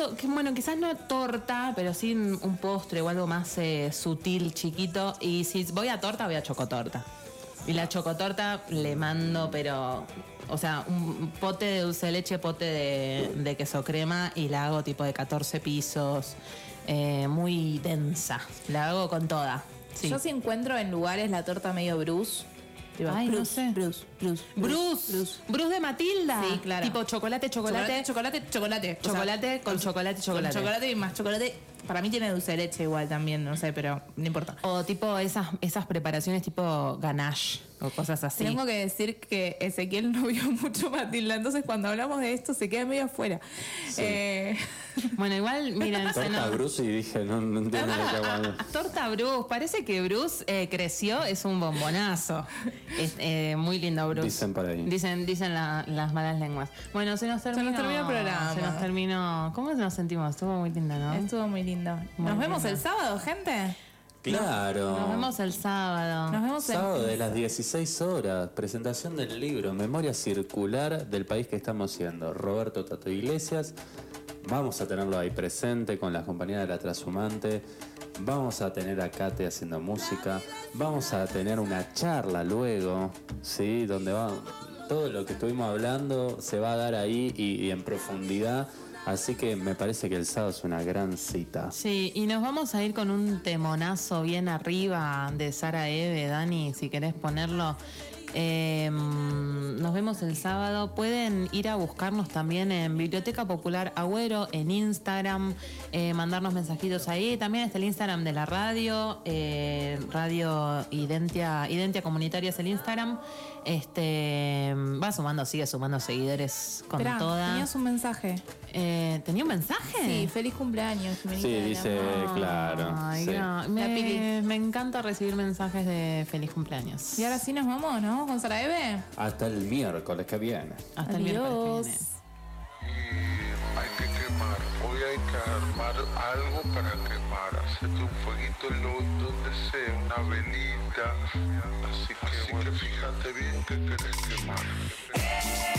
torta, pero sí un postre o algo más sutil, chiquito. Y si voy a torta, voy a chocotorta. Y la chocotorta le mando, pero... O sea, un pote de dulce de leche, pote de queso crema y la hago tipo de 14 pisos, muy densa. La hago con toda. Sí. Yo sí encuentro en lugares la torta medio Bruce. Ay, no sé. Bruce de Matilda. Sí, claro. Tipo chocolate. Chocolate Con chocolate y más chocolate. Para mí tiene dulce de leche igual también, no sé, pero no importa. O tipo esas preparaciones tipo ganache o cosas así. Tengo que decir que Ezequiel no vio mucho Matilda, entonces cuando hablamos de esto se queda medio afuera. Sí. Bueno, igual, miren... Torta Bruce y dije, no entiendo de qué hablando. Torta Bruce, parece que Bruce creció, es un bombonazo. Es muy lindo Bruce. Dicen por ahí. Dicen las malas lenguas. Bueno, se nos terminó el programa. Se nos terminó. ¿Cómo nos sentimos? Estuvo muy lindo, ¿no? Estuvo muy lindo. Nos vemos el sábado, gente. Claro. Nos vemos el sábado. Nos vemos Sábado de las 16 horas, presentación del libro Memoria Circular del país que estamos siendo. Roberto Tato Iglesias. Vamos a tenerlo ahí presente con la compañía de la Trashumante. Vamos a tener a Kate haciendo música. Vamos a tener una charla luego, ¿sí? Donde todo lo que estuvimos hablando se va a dar ahí y en profundidad. Así que me parece que el sábado es una gran cita. Sí, y nos vamos a ir con un temonazo bien arriba de Sara Eve, Dani, si querés ponerlo. Nos vemos el sábado. Pueden ir a buscarnos también en Biblioteca Popular Agüero, en Instagram, mandarnos mensajitos ahí. También está el Instagram de la radio, Radio Identia Comunitaria es el Instagram. Sigue sumando seguidores con Esperá, toda. tenías un mensaje. ¿Tenía un mensaje? Sí, feliz cumpleaños. Sí, dice, claro. Ay, sí. no, me encanta recibir mensajes de feliz cumpleaños. Y ahora sí nos vamos, ¿no? Con Sara Eve. Hasta el miércoles que viene. Hasta el miércoles que viene. Hay que quemar, hoy hay que armar algo para quemar, hacerte un fueguito donde sea, una velita, así que fíjate bien que querés quemar.